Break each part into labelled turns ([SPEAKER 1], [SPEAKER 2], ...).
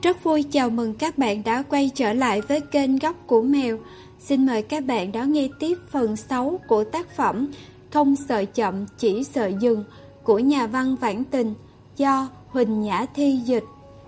[SPEAKER 1] Rất vui chào mừng các bạn đã quay trở lại với kênh Góc của Mèo. Xin mời các bạn đón nghe tiếp phần 6 của tác phẩm Không sợ chậm chỉ sợ dừng của nhà văn Vãn Tình do Huỳnh Nhã Thi dịch.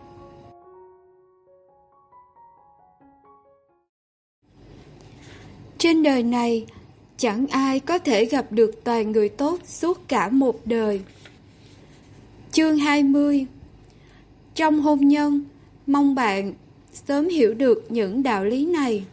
[SPEAKER 1] Trên đời này, chẳng ai có thể gặp được toàn người tốt suốt cả một đời. Chương 20. Trong hôn nhân, mong bạn sớm hiểu được những đạo lý này.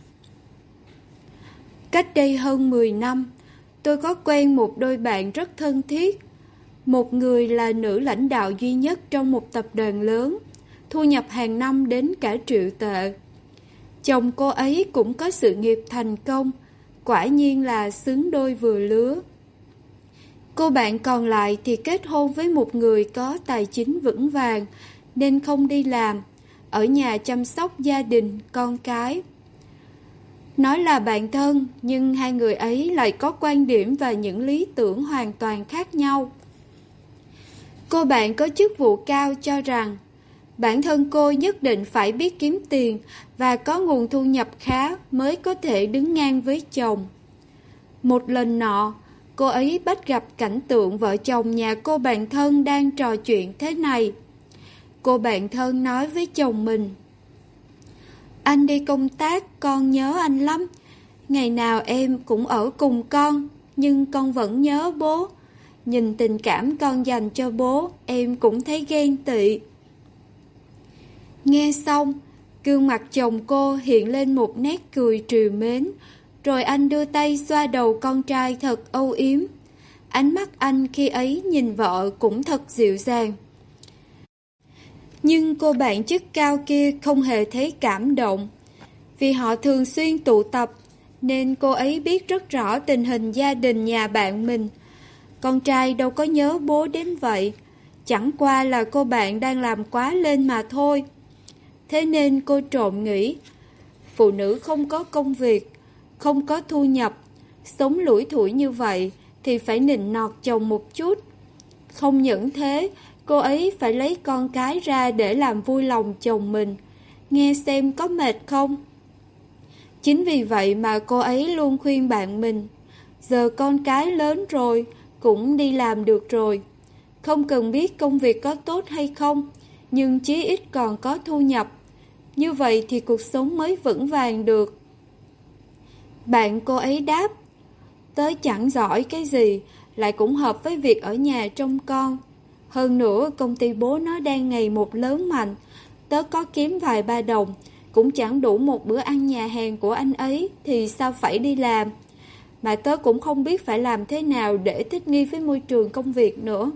[SPEAKER 1] Cách đây hơn 10 năm, tôi có quen một đôi bạn rất thân thiết. Một người là nữ lãnh đạo duy nhất trong một tập đoàn lớn, thu nhập hàng năm đến cả triệu tệ. Chồng cô ấy cũng có sự nghiệp thành công, quả nhiên là xứng đôi vừa lứa. Cô bạn còn lại thì kết hôn với một người có tài chính vững vàng, nên không đi làm, ở nhà chăm sóc gia đình, con cái. Nói là bạn thân, nhưng hai người ấy lại có quan điểm và những lý tưởng hoàn toàn khác nhau. Cô bạn có chức vụ cao cho rằng bản thân cô nhất định phải biết kiếm tiền và có nguồn thu nhập khá mới có thể đứng ngang với chồng. Một lần nọ, cô ấy bắt gặp cảnh tượng vợ chồng nhà cô bạn thân đang trò chuyện thế này. Cô bạn thân nói với chồng mình: "Anh đi công tác, con nhớ anh lắm. Ngày nào em cũng ở cùng con, nhưng con vẫn nhớ bố. Nhìn tình cảm con dành cho bố, em cũng thấy ghen tị." Nghe xong, gương mặt chồng cô hiện lên một nét cười trìu mến, rồi anh đưa tay xoa đầu con trai thật âu yếm. Ánh mắt anh khi ấy nhìn vợ cũng thật dịu dàng. Nhưng cô bạn chức cao kia không hề thấy cảm động. Vì họ thường xuyên tụ tập, nên cô ấy biết rất rõ tình hình gia đình nhà bạn mình. Con trai đâu có nhớ bố đến vậy, chẳng qua là cô bạn đang làm quá lên mà thôi. Thế nên cô trộm nghĩ, phụ nữ không có công việc, không có thu nhập, sống lủi thủi như vậy thì phải nịnh nọt chồng một chút. Không những thế, cô ấy phải lấy con cái ra để làm vui lòng chồng mình. Nghe xem có mệt không? Chính vì vậy mà cô ấy luôn khuyên bạn mình, giờ con cái lớn rồi, cũng đi làm được rồi. Không cần biết công việc có tốt hay không, nhưng chí ít còn có thu nhập. Như vậy thì cuộc sống mới vững vàng được. Bạn cô ấy đáp: "Tớ chẳng giỏi cái gì, lại cũng hợp với việc ở nhà trông con. Hơn nữa công ty bố nó đang ngày một lớn mạnh, tớ có kiếm vài ba đồng, cũng chẳng đủ một bữa ăn nhà hàng của anh ấy, thì sao phải đi làm. Mà tớ cũng không biết phải làm thế nào để thích nghi với môi trường công việc nữa."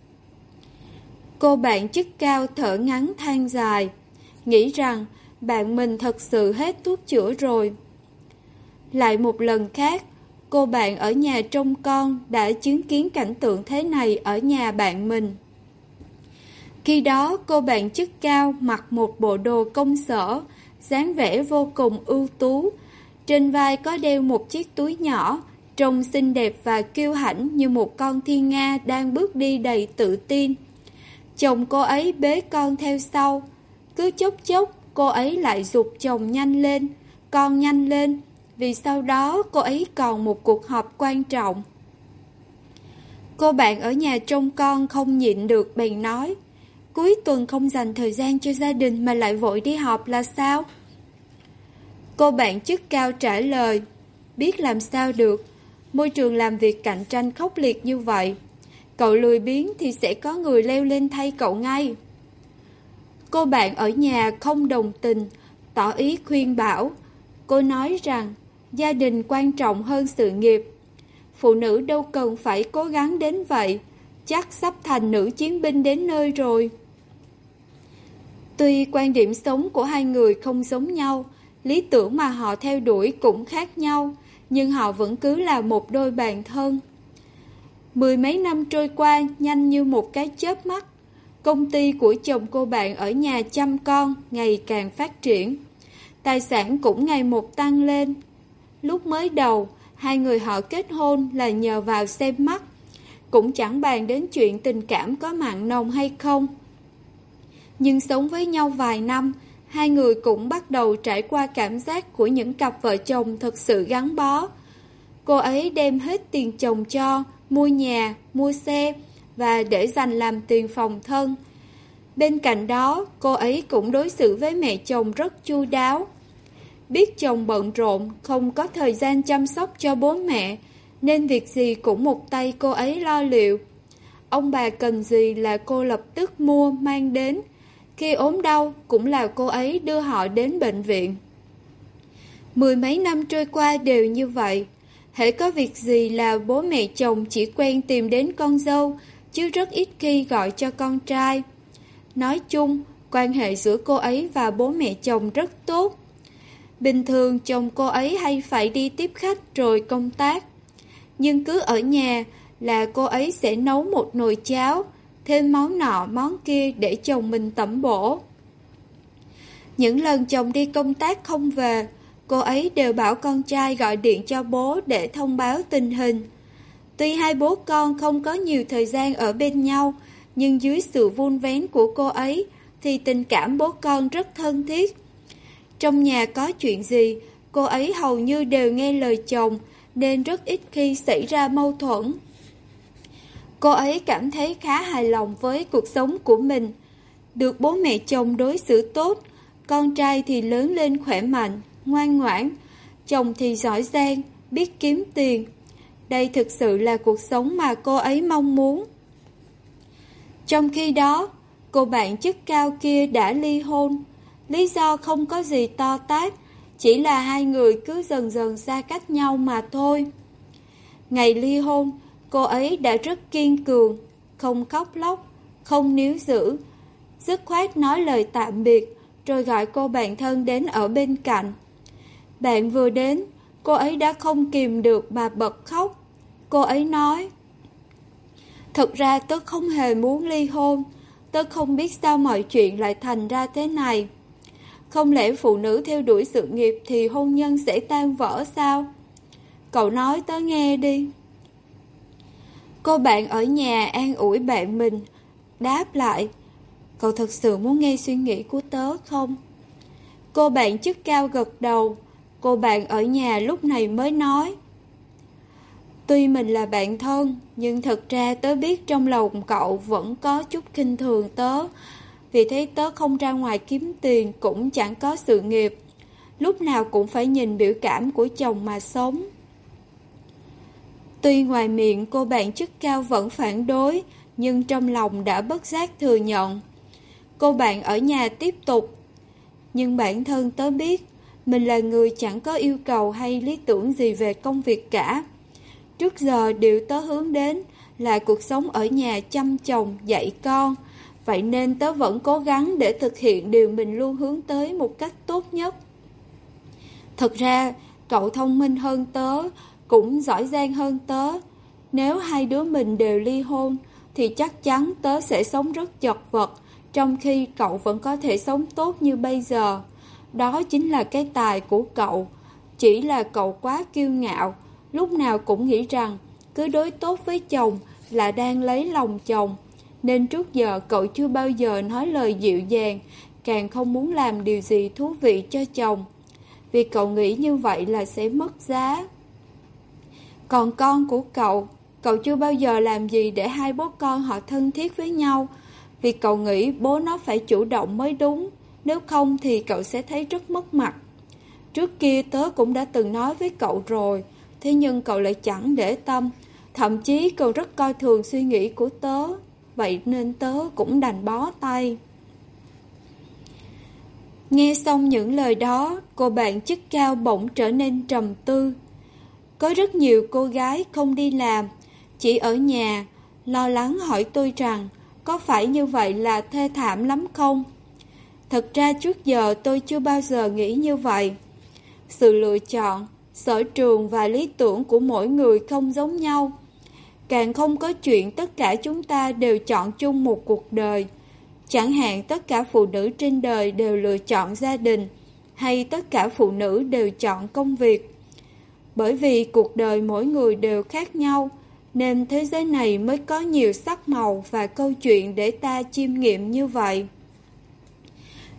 [SPEAKER 1] Cô bạn chức cao thở ngắn than dài, nghĩ rằng bạn mình thật sự hết thuốc chữa rồi. Lại một lần khác, cô bạn ở nhà trông con đã chứng kiến cảnh tượng thế này ở nhà bạn mình. Khi đó cô bạn chức cao mặc một bộ đồ công sở, dáng vẻ vô cùng ưu tú. Trên vai có đeo một chiếc túi nhỏ, trông xinh đẹp và kiêu hãnh như một con thiên nga đang bước đi đầy tự tin. Chồng cô ấy bế con theo sau. Cứ chốc chốc cô ấy lại giục chồng nhanh lên, con nhanh lên, vì sau đó cô ấy còn một cuộc họp quan trọng. Cô bạn ở nhà trông con không nhịn được bèn nói: "Cuối tuần không dành thời gian cho gia đình mà lại vội đi họp là sao?" Cô bạn chức cao trả lời: "Biết làm sao được, môi trường làm việc cạnh tranh khốc liệt như vậy. Cậu lười biếng thì sẽ có người leo lên thay cậu ngay." Cô bạn ở nhà không đồng tình, tỏ ý khuyên bảo. Cô nói rằng gia đình quan trọng hơn sự nghiệp. Phụ nữ đâu cần phải cố gắng đến vậy, chắc sắp thành nữ chiến binh đến nơi rồi. Tuy quan điểm sống của hai người không giống nhau, lý tưởng mà họ theo đuổi cũng khác nhau, nhưng họ vẫn cứ là một đôi bạn thân. Mười mấy năm trôi qua nhanh như một cái chớp mắt. Công ty của chồng cô bạn ở nhà chăm con ngày càng phát triển. Tài sản cũng ngày một tăng lên. Lúc mới đầu, hai người họ kết hôn là nhờ vào xem mắt, cũng chẳng bàn đến chuyện tình cảm có mặn nồng hay không. Nhưng sống với nhau vài năm, hai người cũng bắt đầu trải qua cảm giác của những cặp vợ chồng thật sự gắn bó. Cô ấy đem hết tiền chồng cho, mua nhà, mua xe và để dành làm tiền phòng thân. Bên cạnh đó, cô ấy cũng đối xử với mẹ chồng rất chu đáo. Biết chồng bận rộn, không có thời gian chăm sóc cho bố mẹ, nên việc gì cũng một tay cô ấy lo liệu. Ông bà cần gì là cô lập tức mua, mang đến. Khi ốm đau, cũng là cô ấy đưa họ đến bệnh viện. Mười mấy năm trôi qua đều như vậy. Hễ có việc gì là bố mẹ chồng chỉ quen tìm đến con dâu, chứ rất ít khi gọi cho con trai. Nói chung, quan hệ giữa cô ấy và bố mẹ chồng rất tốt. Bình thường chồng cô ấy hay phải đi tiếp khách rồi công tác. Nhưng cứ ở nhà là cô ấy sẽ nấu một nồi cháo, thêm món nọ món kia để chồng mình tẩm bổ. Những lần chồng đi công tác không về, cô ấy đều bảo con trai gọi điện cho bố để thông báo tình hình. Tuy hai bố con không có nhiều thời gian ở bên nhau, nhưng dưới sự vun vén của cô ấy thì tình cảm bố con rất thân thiết. Trong nhà có chuyện gì, cô ấy hầu như đều nghe lời chồng, nên rất ít khi xảy ra mâu thuẫn. Cô ấy cảm thấy khá hài lòng với cuộc sống của mình. Được bố mẹ chồng đối xử tốt, con trai thì lớn lên khỏe mạnh, ngoan ngoãn, chồng thì giỏi giang, biết kiếm tiền. Đây thực sự là cuộc sống mà cô ấy mong muốn. Trong khi đó, cô bạn chức cao kia đã ly hôn. Lý do không có gì to tát, chỉ là hai người cứ dần dần xa cách nhau mà thôi. Ngày ly hôn, cô ấy đã rất kiên cường, không khóc lóc, không níu giữ, dứt khoát nói lời tạm biệt, rồi gọi cô bạn thân đến ở bên cạnh. Bạn vừa đến, cô ấy đã không kìm được mà bật khóc. Cô ấy nói: "Thật ra tớ không hề muốn ly hôn, tớ không biết sao mọi chuyện lại thành ra thế này. Không lẽ phụ nữ theo đuổi sự nghiệp thì hôn nhân sẽ tan vỡ sao? Cậu nói tớ nghe đi." Cô bạn ở nhà an ủi bạn mình, đáp lại: "Cậu thật sự muốn nghe suy nghĩ của tớ không?" Cô bạn chức cao gật đầu. Cô bạn ở nhà lúc này mới nói: "Tuy mình là bạn thân, nhưng thật ra tớ biết trong lòng cậu vẫn có chút khinh thường tớ. Vì thế tớ không ra ngoài kiếm tiền, cũng chẳng có sự nghiệp. Lúc nào cũng phải nhìn biểu cảm của chồng mà sống." Tuy ngoài miệng cô bạn chức cao vẫn phản đối, nhưng trong lòng đã bất giác thừa nhận. Cô bạn ở nhà tiếp tục: "Nhưng bản thân tớ biết, mình là người chẳng có yêu cầu hay lý tưởng gì về công việc cả. Trước giờ điều tớ hướng đến là cuộc sống ở nhà chăm chồng, dạy con. Vậy nên tớ vẫn cố gắng để thực hiện điều mình luôn hướng tới một cách tốt nhất. Thật ra, cậu thông minh hơn tớ, cũng giỏi giang hơn tớ. Nếu hai đứa mình đều ly hôn, thì chắc chắn tớ sẽ sống rất chật vật, trong khi cậu vẫn có thể sống tốt như bây giờ. Đó chính là cái tài của cậu. Chỉ là cậu quá kiêu ngạo, lúc nào cũng nghĩ rằng cứ đối tốt với chồng là đang lấy lòng chồng. Nên trước giờ cậu chưa bao giờ nói lời dịu dàng, càng không muốn làm điều gì thú vị cho chồng. Vì cậu nghĩ như vậy là sẽ mất giá. Còn con của cậu chưa bao giờ làm gì để hai bố con họ thân thiết với nhau. Vì cậu nghĩ bố nó phải chủ động mới đúng, nếu không thì cậu sẽ thấy rất mất mặt. Trước kia tớ cũng đã từng nói với cậu rồi, thế nhưng cậu lại chẳng để tâm, thậm chí cậu rất coi thường suy nghĩ của tớ. Vậy nên tớ cũng đành bó tay." Nghe xong những lời đó, cô bạn chức cao bỗng trở nên trầm tư. Có rất nhiều cô gái không đi làm, chỉ ở nhà, lo lắng hỏi tôi rằng có phải như vậy là thê thảm lắm không? Thật ra trước giờ tôi chưa bao giờ nghĩ như vậy. Sự lựa chọn, sở trường và lý tưởng của mỗi người không giống nhau. Càng không có chuyện tất cả chúng ta đều chọn chung một cuộc đời. Chẳng hạn tất cả phụ nữ trên đời đều lựa chọn gia đình, hay tất cả phụ nữ đều chọn công việc. Bởi vì cuộc đời mỗi người đều khác nhau, nên thế giới này mới có nhiều sắc màu và câu chuyện để ta chiêm nghiệm như vậy.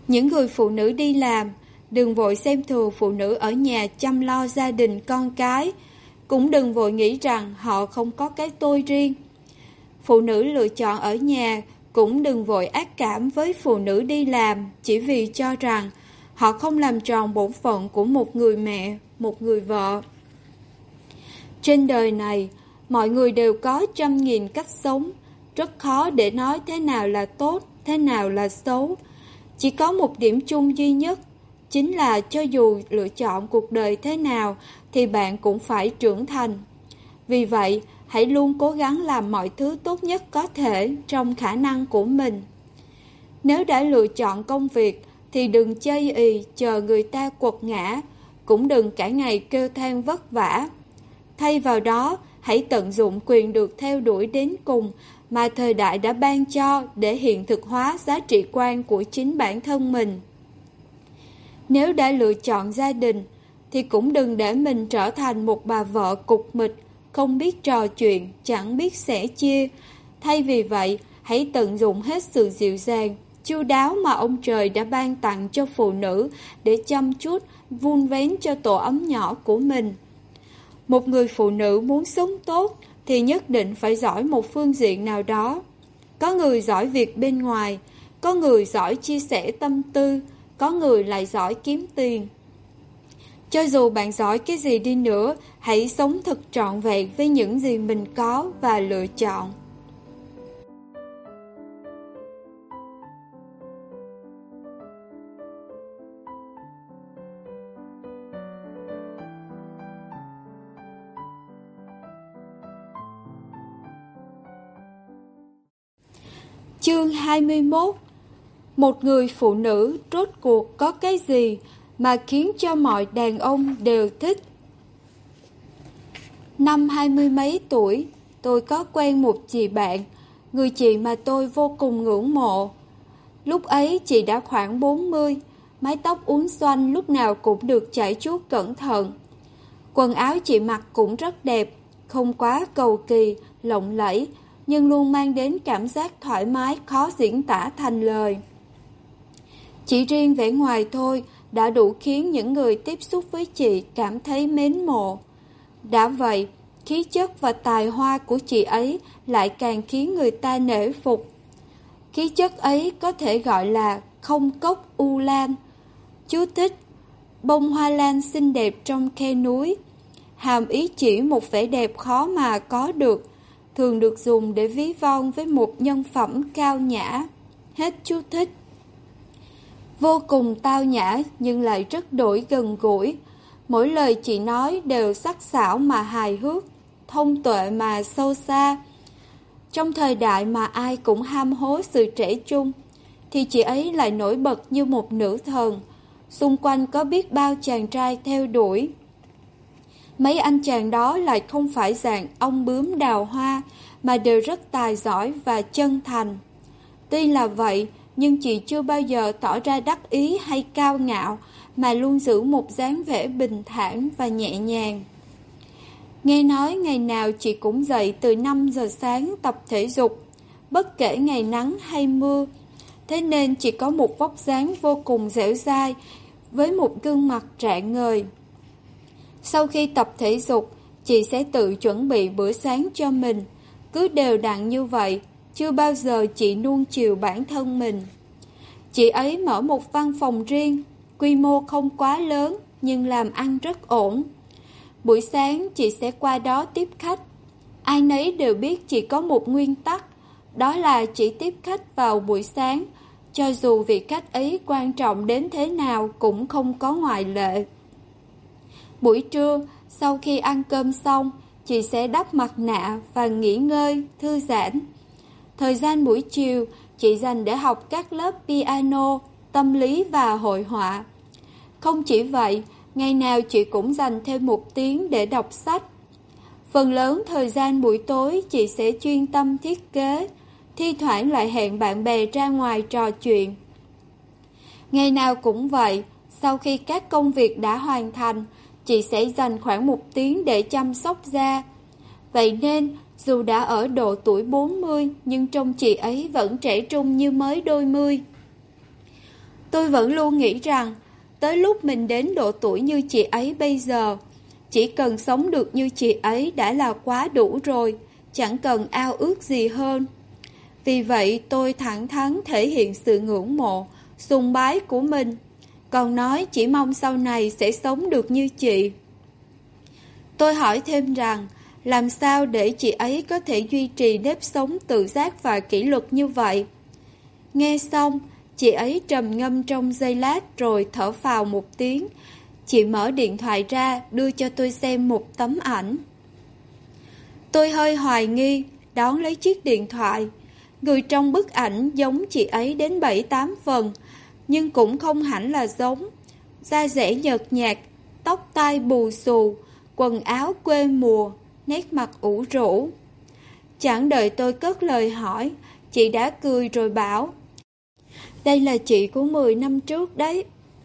[SPEAKER 1] Những người phụ nữ đi làm, đừng vội xem thường phụ nữ ở nhà chăm lo gia đình con cái, cũng đừng vội nghĩ rằng họ không có cái tôi riêng. Phụ nữ lựa chọn ở nhà, cũng đừng vội ác cảm với phụ nữ đi làm chỉ vì cho rằng họ không làm tròn bổn phận của một người mẹ, một người vợ. Trên đời này, mọi người đều có 100.000 cách sống, rất khó để nói thế nào là tốt, thế nào là xấu. Chỉ có một điểm chung duy nhất, chính là cho dù lựa chọn cuộc đời thế nào thì bạn cũng phải trưởng thành. Vì vậy, hãy luôn cố gắng làm mọi thứ tốt nhất có thể trong khả năng của mình. Nếu đã lựa chọn công việc thì đừng chây ỳ chờ người ta quật ngã, cũng đừng cả ngày kêu than vất vả. Thay vào đó, hãy tận dụng quyền được theo đuổi đến cùng mà thời đại đã ban cho để hiện thực hóa giá trị quan của chính bản thân mình. Nếu đã lựa chọn gia đình, thì cũng đừng để mình trở thành một bà vợ cục mịch, không biết trò chuyện, chẳng biết sẻ chia. Thay vì vậy, hãy tận dụng hết sự dịu dàng, chu đáo mà ông trời đã ban tặng cho phụ nữ để chăm chút, vun vén cho tổ ấm nhỏ của mình. Một người phụ nữ muốn sống tốt thì nhất định phải giỏi một phương diện nào đó. Có người giỏi việc bên ngoài, có người giỏi chia sẻ tâm tư, có người lại giỏi kiếm tiền. Cho dù bạn giỏi cái gì đi nữa, hãy sống thật trọn vẹn với những gì mình có và lựa chọn. Chương 21. Một người phụ nữ rốt cuộc có cái gì mà khiến cho mọi đàn ông đều thích? Năm 20 mấy tuổi, tôi có quen một chị bạn, người chị mà tôi vô cùng ngưỡng mộ. Lúc ấy chị đã khoảng 40, mái tóc uốn xoăn lúc nào cũng được chải chuốt cẩn thận. Quần áo chị mặc cũng rất đẹp, không quá cầu kỳ, lộng lẫy, nhưng luôn mang đến cảm giác thoải mái khó diễn tả thành lời. Chỉ riêng vẻ ngoài thôi đã đủ khiến những người tiếp xúc với chị cảm thấy mến mộ. Đã vậy, khí chất và tài hoa của chị ấy lại càng khiến người ta nể phục. Khí chất ấy có thể gọi là không cốc u lan. Chú thích: bông hoa lan xinh đẹp trong khe núi. Hàm ý chỉ một vẻ đẹp khó mà có được, thường được dùng để ví von với một nhân phẩm cao nhã. Hết chú thích. Vô cùng tao nhã nhưng lại rất đổi gần gũi. Mỗi lời chị nói đều sắc sảo mà hài hước, thông tuệ mà sâu xa. Trong thời đại mà ai cũng ham hố sự trẻ trung, thì chị ấy lại nổi bật như một nữ thần. Xung quanh có biết bao chàng trai theo đuổi. Mấy anh chàng đó lại không phải dạng ong bướm đào hoa, mà đều rất tài giỏi và chân thành. Tuy là vậy, nhưng chị chưa bao giờ tỏ ra đắc ý hay cao ngạo, mà luôn giữ một dáng vẻ bình thản và nhẹ nhàng. Nghe nói ngày nào chị cũng dậy từ 5 giờ sáng tập thể dục, bất kể ngày nắng hay mưa. Thế nên chị có một vóc dáng vô cùng dẻo dai, với một gương mặt rạng ngời. Sau khi tập thể dục, chị sẽ tự chuẩn bị bữa sáng cho mình. Cứ đều đặn như vậy, chưa bao giờ chị nuông chiều bản thân mình. Chị ấy mở một văn phòng riêng, quy mô không quá lớn, nhưng làm ăn rất ổn. Buổi sáng chị sẽ qua đó tiếp khách. Ai nấy đều biết chị có một nguyên tắc, đó là chỉ tiếp khách vào buổi sáng, cho dù vị khách ấy quan trọng đến thế nào cũng không có ngoại lệ. Buổi trưa, sau khi ăn cơm xong, chị sẽ đắp mặt nạ và nghỉ ngơi, thư giãn. Thời gian buổi chiều, chị dành để học các lớp piano, tâm lý và hội họa. Không chỉ vậy, ngày nào chị cũng dành thêm 1 tiếng để đọc sách. Phần lớn thời gian buổi tối chị sẽ chuyên tâm thiết kế, thi thoảng lại hẹn bạn bè ra ngoài trò chuyện. Ngày nào cũng vậy, sau khi các công việc đã hoàn thành, chị sẽ dành khoảng 1 tiếng để chăm sóc da. Vậy nên, dù đã ở độ tuổi 40, nhưng trông chị ấy vẫn trẻ trung như mới đôi mươi. Tôi vẫn luôn nghĩ rằng tới lúc mình đến độ tuổi như chị ấy bây giờ, chỉ cần sống được như chị ấy đã là quá đủ rồi, chẳng cần ao ước gì hơn. Vì vậy tôi thẳng thắn thể hiện sự ngưỡng mộ, sùng bái của mình, còn nói chỉ mong sau này sẽ sống được như chị. Tôi hỏi thêm rằng, làm sao để chị ấy có thể duy trì nếp sống tự giác và kỷ luật như vậy? Nghe xong, chị ấy trầm ngâm trong giây lát rồi thở phào một tiếng. Chị mở điện thoại ra đưa cho tôi xem một tấm ảnh. Tôi hơi hoài nghi, đón lấy chiếc điện thoại. Người trong bức ảnh giống chị ấy đến 7-8 phần, nhưng cũng không hẳn là giống. Da dẻ nhợt nhạt, tóc tai bù xù, quần áo quê mùa, nét mặt ủ rũ. Chẳng đợi tôi cất lời hỏi, chị đã cười rồi bảo, đây là chị của 10 năm trước đấy.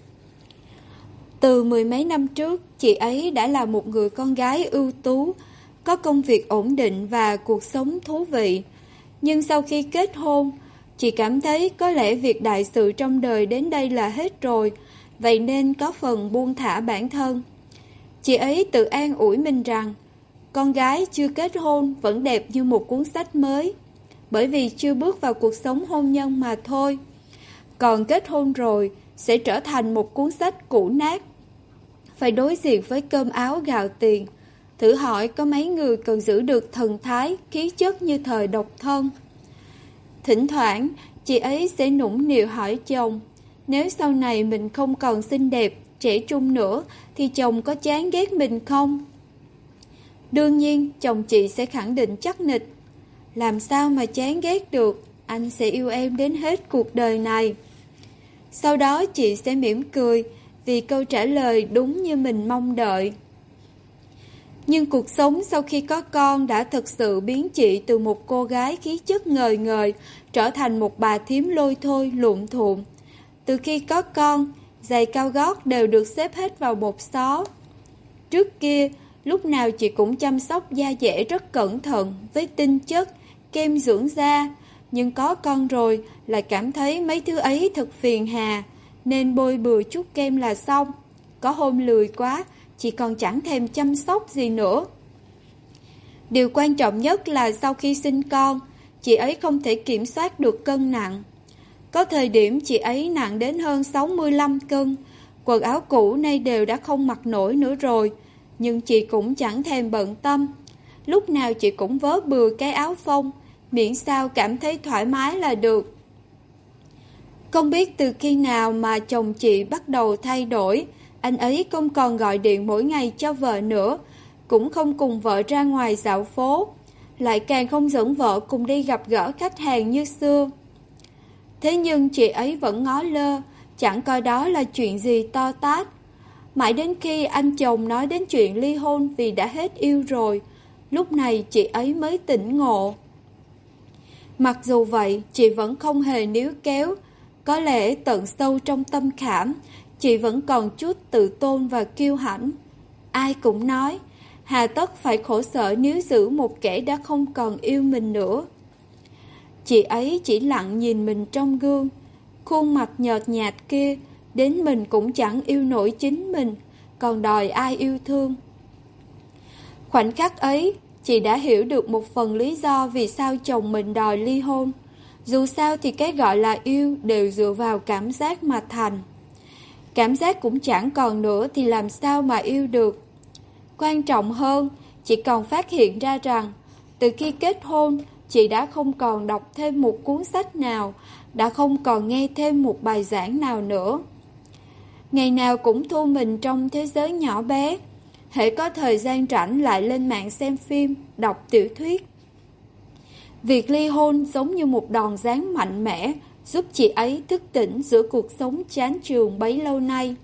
[SPEAKER 1] Từ 10 mấy năm trước, chị ấy đã là một người con gái ưu tú, có công việc ổn định và cuộc sống thú vị. Nhưng sau khi kết hôn, chị cảm thấy có lẽ việc đại sự trong đời đến đây là hết rồi, vậy nên có phần buông thả bản thân. Chị ấy tự an ủi mình rằng, con gái chưa kết hôn vẫn đẹp như một cuốn sách mới, bởi vì chưa bước vào cuộc sống hôn nhân mà thôi. Còn kết hôn rồi sẽ trở thành một cuốn sách cũ nát, phải đối diện với cơm áo gạo tiền. Thử hỏi có mấy người cần giữ được thần thái, khí chất như thời độc thân. Thỉnh thoảng, chị ấy sẽ nũng nịu hỏi chồng, nếu sau này mình không còn xinh đẹp, trẻ trung nữa, thì chồng có chán ghét mình không? Đương nhiên, chồng chị sẽ khẳng định chắc nịch, làm sao mà chán ghét được, anh sẽ yêu em đến hết cuộc đời này. Sau đó chị sẽ mỉm cười, vì câu trả lời đúng như mình mong đợi. Nhưng cuộc sống sau khi có con đã thực sự biến chị từ một cô gái khí chất ngời ngời trở thành một bà thím lôi thôi luộm thuộm. Từ khi có con, giày cao gót đều được xếp hết vào một xó. Trước kia, lúc nào chị cũng chăm sóc da dẻ rất cẩn thận với tinh chất, kem dưỡng da. Nhưng có con rồi lại cảm thấy mấy thứ ấy thật phiền hà, nên bôi bừa chút kem là xong. Có hôm lười quá, chị còn chẳng thèm chăm sóc gì nữa. Điều quan trọng nhất là sau khi sinh con, chị ấy không thể kiểm soát được cân nặng. Có thời điểm chị ấy nặng đến hơn 65 cân, quần áo cũ nay đều đã không mặc nổi nữa rồi, nhưng chị cũng chẳng thèm bận tâm. Lúc nào chị cũng vớ bừa cái áo phông, miễn sao cảm thấy thoải mái là được. Không biết từ khi nào mà chồng chị bắt đầu thay đổi, anh ấy không còn gọi điện mỗi ngày cho vợ nữa, cũng không cùng vợ ra ngoài dạo phố, lại càng không dẫn vợ cùng đi gặp gỡ khách hàng như xưa. Thế nhưng chị ấy vẫn ngó lơ, chẳng coi đó là chuyện gì to tát. Mãi đến khi anh chồng nói đến chuyện ly hôn vì đã hết yêu rồi, lúc này chị ấy mới tỉnh ngộ. Mặc dù vậy, chị vẫn không hề níu kéo. Có lẽ tận sâu trong tâm khảm, chị vẫn còn chút tự tôn và kiêu hãnh. Ai cũng nói, hà tất phải khổ sở níu giữ một kẻ đã không còn yêu mình nữa. Chị ấy chỉ lặng nhìn mình trong gương, khuôn mặt nhợt nhạt kia, đến mình cũng chẳng yêu nổi chính mình, còn đòi ai yêu thương. Khoảnh khắc ấy, chị đã hiểu được một phần lý do vì sao chồng mình đòi ly hôn. Dù sao thì cái gọi là yêu đều dựa vào cảm giác mà thành. Cảm giác cũng chẳng còn nữa thì làm sao mà yêu được. Quan trọng hơn, chị còn phát hiện ra rằng, từ khi kết hôn, chị đã không còn đọc thêm một cuốn sách nào, đã không còn nghe thêm một bài giảng nào nữa. Ngày nào cũng thu mình trong thế giới nhỏ bé, hễ có thời gian rảnh lại lên mạng xem phim, đọc tiểu thuyết. Việc ly hôn giống như một đòn giáng mạnh mẽ, giúp chị ấy thức tỉnh giữa cuộc sống chán chường bấy lâu nay.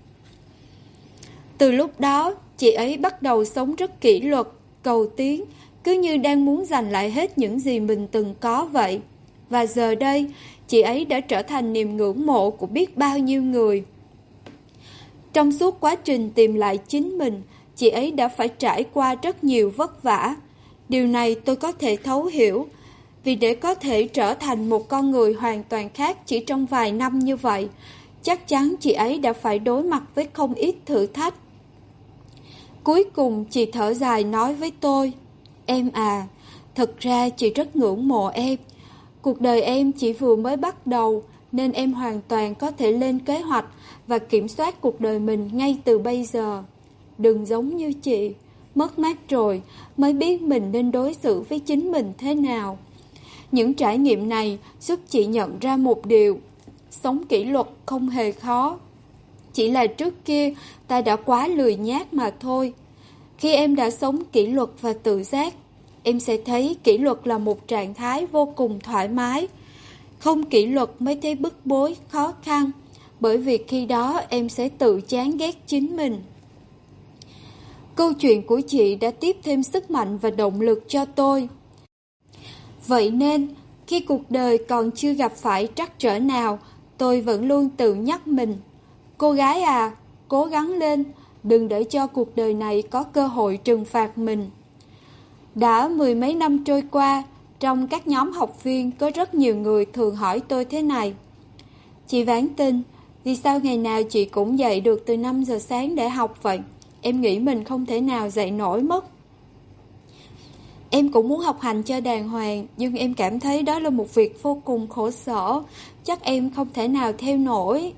[SPEAKER 1] Từ lúc đó, chị ấy bắt đầu sống rất kỷ luật, cầu tiến, cứ như đang muốn giành lại hết những gì mình từng có vậy. Và giờ đây, chị ấy đã trở thành niềm ngưỡng mộ của biết bao nhiêu người. Trong suốt quá trình tìm lại chính mình, chị ấy đã phải trải qua rất nhiều vất vả. Điều này tôi có thể thấu hiểu, vì để có thể trở thành một con người hoàn toàn khác chỉ trong vài năm như vậy, chắc chắn chị ấy đã phải đối mặt với không ít thử thách. Cuối cùng chị thở dài nói với tôi, em à, thật ra chị rất ngưỡng mộ em. Cuộc đời em chỉ vừa mới bắt đầu, nên em hoàn toàn có thể lên kế hoạch và kiểm soát cuộc đời mình ngay từ bây giờ. Đừng giống như chị, mất mát rồi mới biết mình nên đối xử với chính mình thế nào. Những trải nghiệm này giúp chị nhận ra một điều, sống kỷ luật không hề khó. Chỉ là trước kia ta đã quá lười nhác mà thôi. Khi em đã sống kỷ luật và tự giác, em sẽ thấy kỷ luật là một trạng thái vô cùng thoải mái. Không kỷ luật mới thấy bức bối, khó khăn, bởi vì khi đó em sẽ tự chán ghét chính mình. Câu chuyện của chị đã tiếp thêm sức mạnh và động lực cho tôi. Vậy nên, khi cuộc đời còn chưa gặp phải trắc trở nào, tôi vẫn luôn tự nhắc mình, cô gái à, cố gắng lên, đừng để cho cuộc đời này có cơ hội trừng phạt mình. Đã mười mấy năm trôi qua, trong các nhóm học viên có rất nhiều người thường hỏi tôi thế này. Chị Vãn Tinh, vì sao ngày nào chị cũng dậy được từ 5 giờ sáng để học vậy? Em nghĩ mình không thể nào dậy nổi mất. Em cũng muốn học hành cho đàng hoàng, nhưng em cảm thấy đó là một việc vô cùng khổ sở. Chắc em không thể nào theo nổi.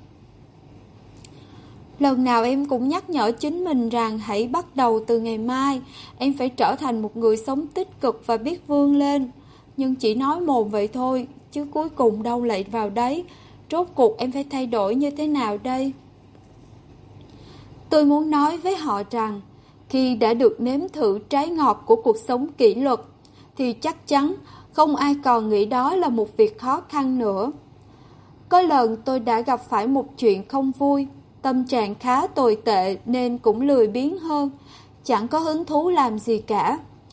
[SPEAKER 1] Lần nào em cũng nhắc nhở chính mình rằng hãy bắt đầu từ ngày mai, em phải trở thành một người sống tích cực và biết vươn lên. Nhưng chỉ nói mồm vậy thôi, chứ cuối cùng đâu lại vào đấy. Rốt cuộc em phải thay đổi như thế nào đây? Tôi muốn nói với họ rằng, khi đã được nếm thử trái ngọt của cuộc sống kỷ luật, thì chắc chắn không ai còn nghĩ đó là một việc khó khăn nữa. Có lần tôi đã gặp phải một chuyện không vui, tâm trạng khá tồi tệ nên cũng lười biếng hơn, chẳng có hứng thú làm gì cả.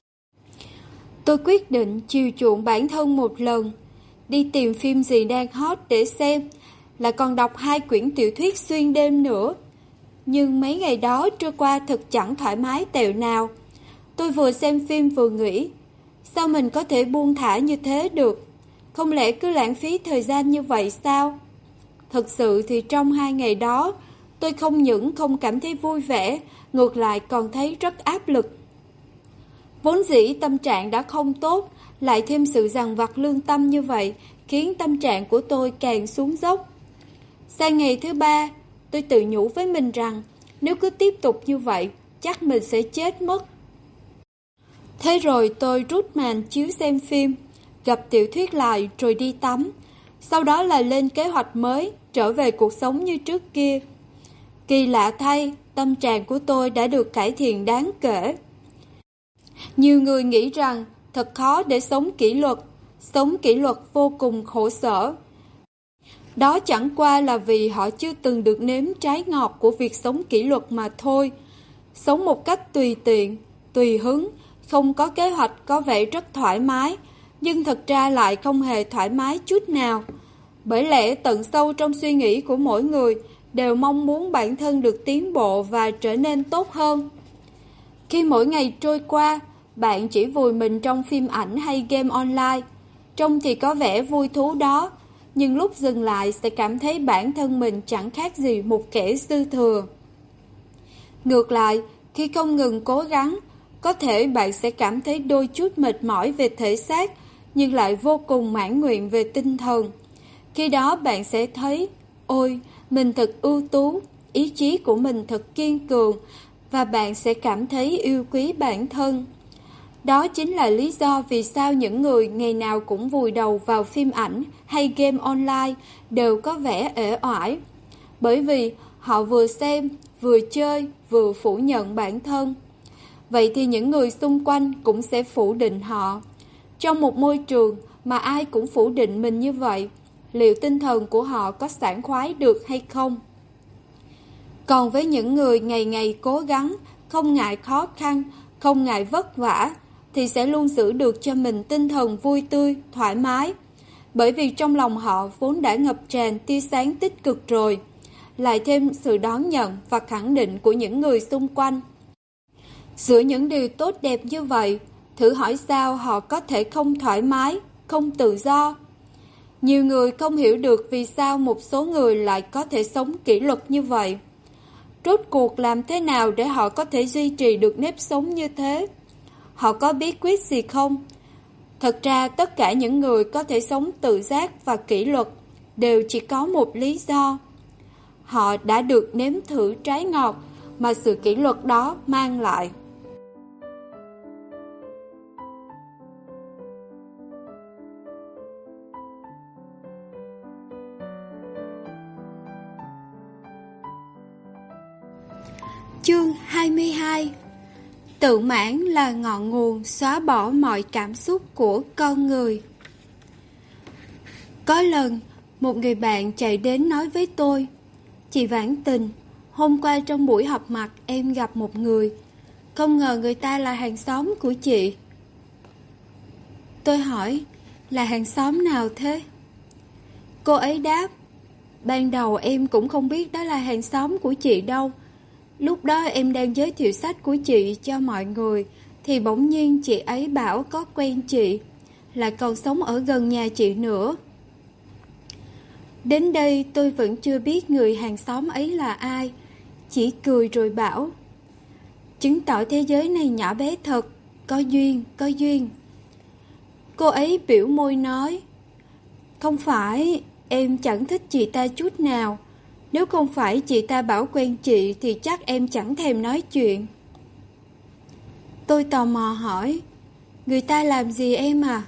[SPEAKER 1] Tôi quyết định chiều chuộng bản thân một lần, đi tìm phim gì đang hot để xem, lại còn đọc 2 quyển tiểu thuyết xuyên đêm nữa. Nhưng mấy ngày đó trôi qua thật chẳng thoải mái tẹo nào. Tôi vừa xem phim vừa nghĩ, sao mình có thể buông thả như thế được? Không lẽ cứ lãng phí thời gian như vậy sao? Thực sự thì trong 2 ngày đó, tôi không những không cảm thấy vui vẻ, ngược lại còn thấy rất áp lực. Vốn dĩ tâm trạng đã không tốt, lại thêm sự dằn vặt lương tâm như vậy, khiến tâm trạng của tôi càng xuống dốc. Sang ngày thứ 3, tôi tự nhủ với mình rằng, nếu cứ tiếp tục như vậy, chắc mình sẽ chết mất. Thế rồi tôi rút màn chiếu xem phim, gặp tiểu thuyết lại rồi đi tắm. Sau đó là lên kế hoạch mới, trở về cuộc sống như trước kia. Kỳ lạ thay, tâm trạng của tôi đã được cải thiện đáng kể. Nhiều người nghĩ rằng thật khó để sống kỷ luật vô cùng khổ sở. Đó chẳng qua là vì họ chưa từng được nếm trái ngọt của việc sống kỷ luật mà thôi. Sống một cách tùy tiện, tùy hứng, không có kế hoạch có vẻ rất thoải mái, nhưng thật ra lại không hề thoải mái chút nào. Bởi lẽ tận sâu trong suy nghĩ của mỗi người đều mong muốn bản thân được tiến bộ và trở nên tốt hơn. Khi mỗi ngày trôi qua, bạn chỉ vùi mình trong phim ảnh hay game online, trông thì có vẻ vui thú đó, nhưng lúc dừng lại sẽ cảm thấy bản thân mình chẳng khác gì một kẻ dư thừa. Ngược lại, khi không ngừng cố gắng, có thể bạn sẽ cảm thấy đôi chút mệt mỏi về thể xác, nhưng lại vô cùng mãn nguyện về tinh thần. Khi đó bạn sẽ thấy, ôi, mình thật ưu tú, ý chí của mình thật kiên cường, và bạn sẽ cảm thấy yêu quý bản thân. Đó chính là lý do vì sao những người ngày nào cũng vùi đầu vào phim ảnh hay game online đều có vẻ uể oải. Bởi vì họ vừa xem, vừa chơi, vừa phủ nhận bản thân. Vậy thì những người xung quanh cũng sẽ phủ định họ. Trong một môi trường mà ai cũng phủ định mình như vậy, liệu tinh thần của họ có sảng khoái được hay không? Còn với những người ngày ngày cố gắng, không ngại khó khăn, không ngại vất vả, thì sẽ luôn giữ được cho mình tinh thần vui tươi, thoải mái. Bởi vì trong lòng họ vốn đã ngập tràn tia sáng tích cực rồi, lại thêm sự đón nhận và khẳng định của những người xung quanh. Giữa những điều tốt đẹp như vậy, thử hỏi sao họ có thể không thoải mái, không tự do? Nhiều người không hiểu được vì sao một số người lại có thể sống kỷ luật như vậy. Rốt cuộc làm thế nào để họ có thể duy trì được nếp sống như thế? Họ có bí quyết gì không? Thật ra tất cả những người có thể sống tự giác và kỷ luật đều chỉ có một lý do. Họ đã được nếm thử trái ngọt mà sự kỷ luật đó mang lại. Chương 22. Tự mãn là ngọn nguồn xóa bỏ mọi cảm xúc của con người. Có lần, một người bạn chạy đến nói với tôi: "Chị Vãn Tình, hôm qua trong buổi họp mặt em gặp một người. Không ngờ người ta là hàng xóm của chị." Tôi hỏi: "Là hàng xóm nào thế?" Cô ấy đáp: "Ban đầu em cũng không biết đó là hàng xóm của chị đâu. Lúc đó em đang giới thiệu sách của chị cho mọi người, thì bỗng nhiên chị ấy bảo có quen chị, là còn sống ở gần nhà chị nữa." Đến đây tôi vẫn chưa biết người hàng xóm ấy là ai, chỉ cười rồi bảo: "Chứng tỏ thế giới này nhỏ bé thật, có duyên, có duyên." Cô ấy biểu môi nói: "Không phải, em chẳng thích chị ta chút nào. Nếu không phải chị ta bảo quen chị thì chắc em chẳng thèm nói chuyện." Tôi tò mò hỏi: "Người ta làm gì em à?"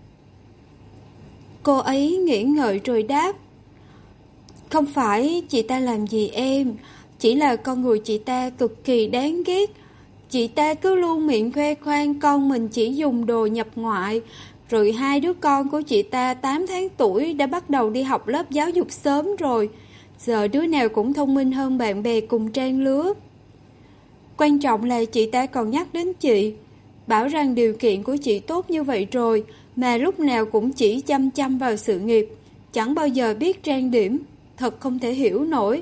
[SPEAKER 1] Cô ấy nghĩ ngợi rồi đáp: "Không phải chị ta làm gì em, chỉ là con người chị ta cực kỳ đáng ghét. Chị ta cứ luôn miệng khoe khoang con mình chỉ dùng đồ nhập ngoại, rồi hai đứa con của chị ta 8 tháng tuổi đã bắt đầu đi học lớp giáo dục sớm rồi. Giờ đứa nào cũng thông minh hơn bạn bè cùng trang lứa. Quan trọng là chị ta còn nhắc đến chị, bảo rằng điều kiện của chị tốt như vậy rồi mà lúc nào cũng chỉ chăm chăm vào sự nghiệp, chẳng bao giờ biết trang điểm, thật không thể hiểu nổi."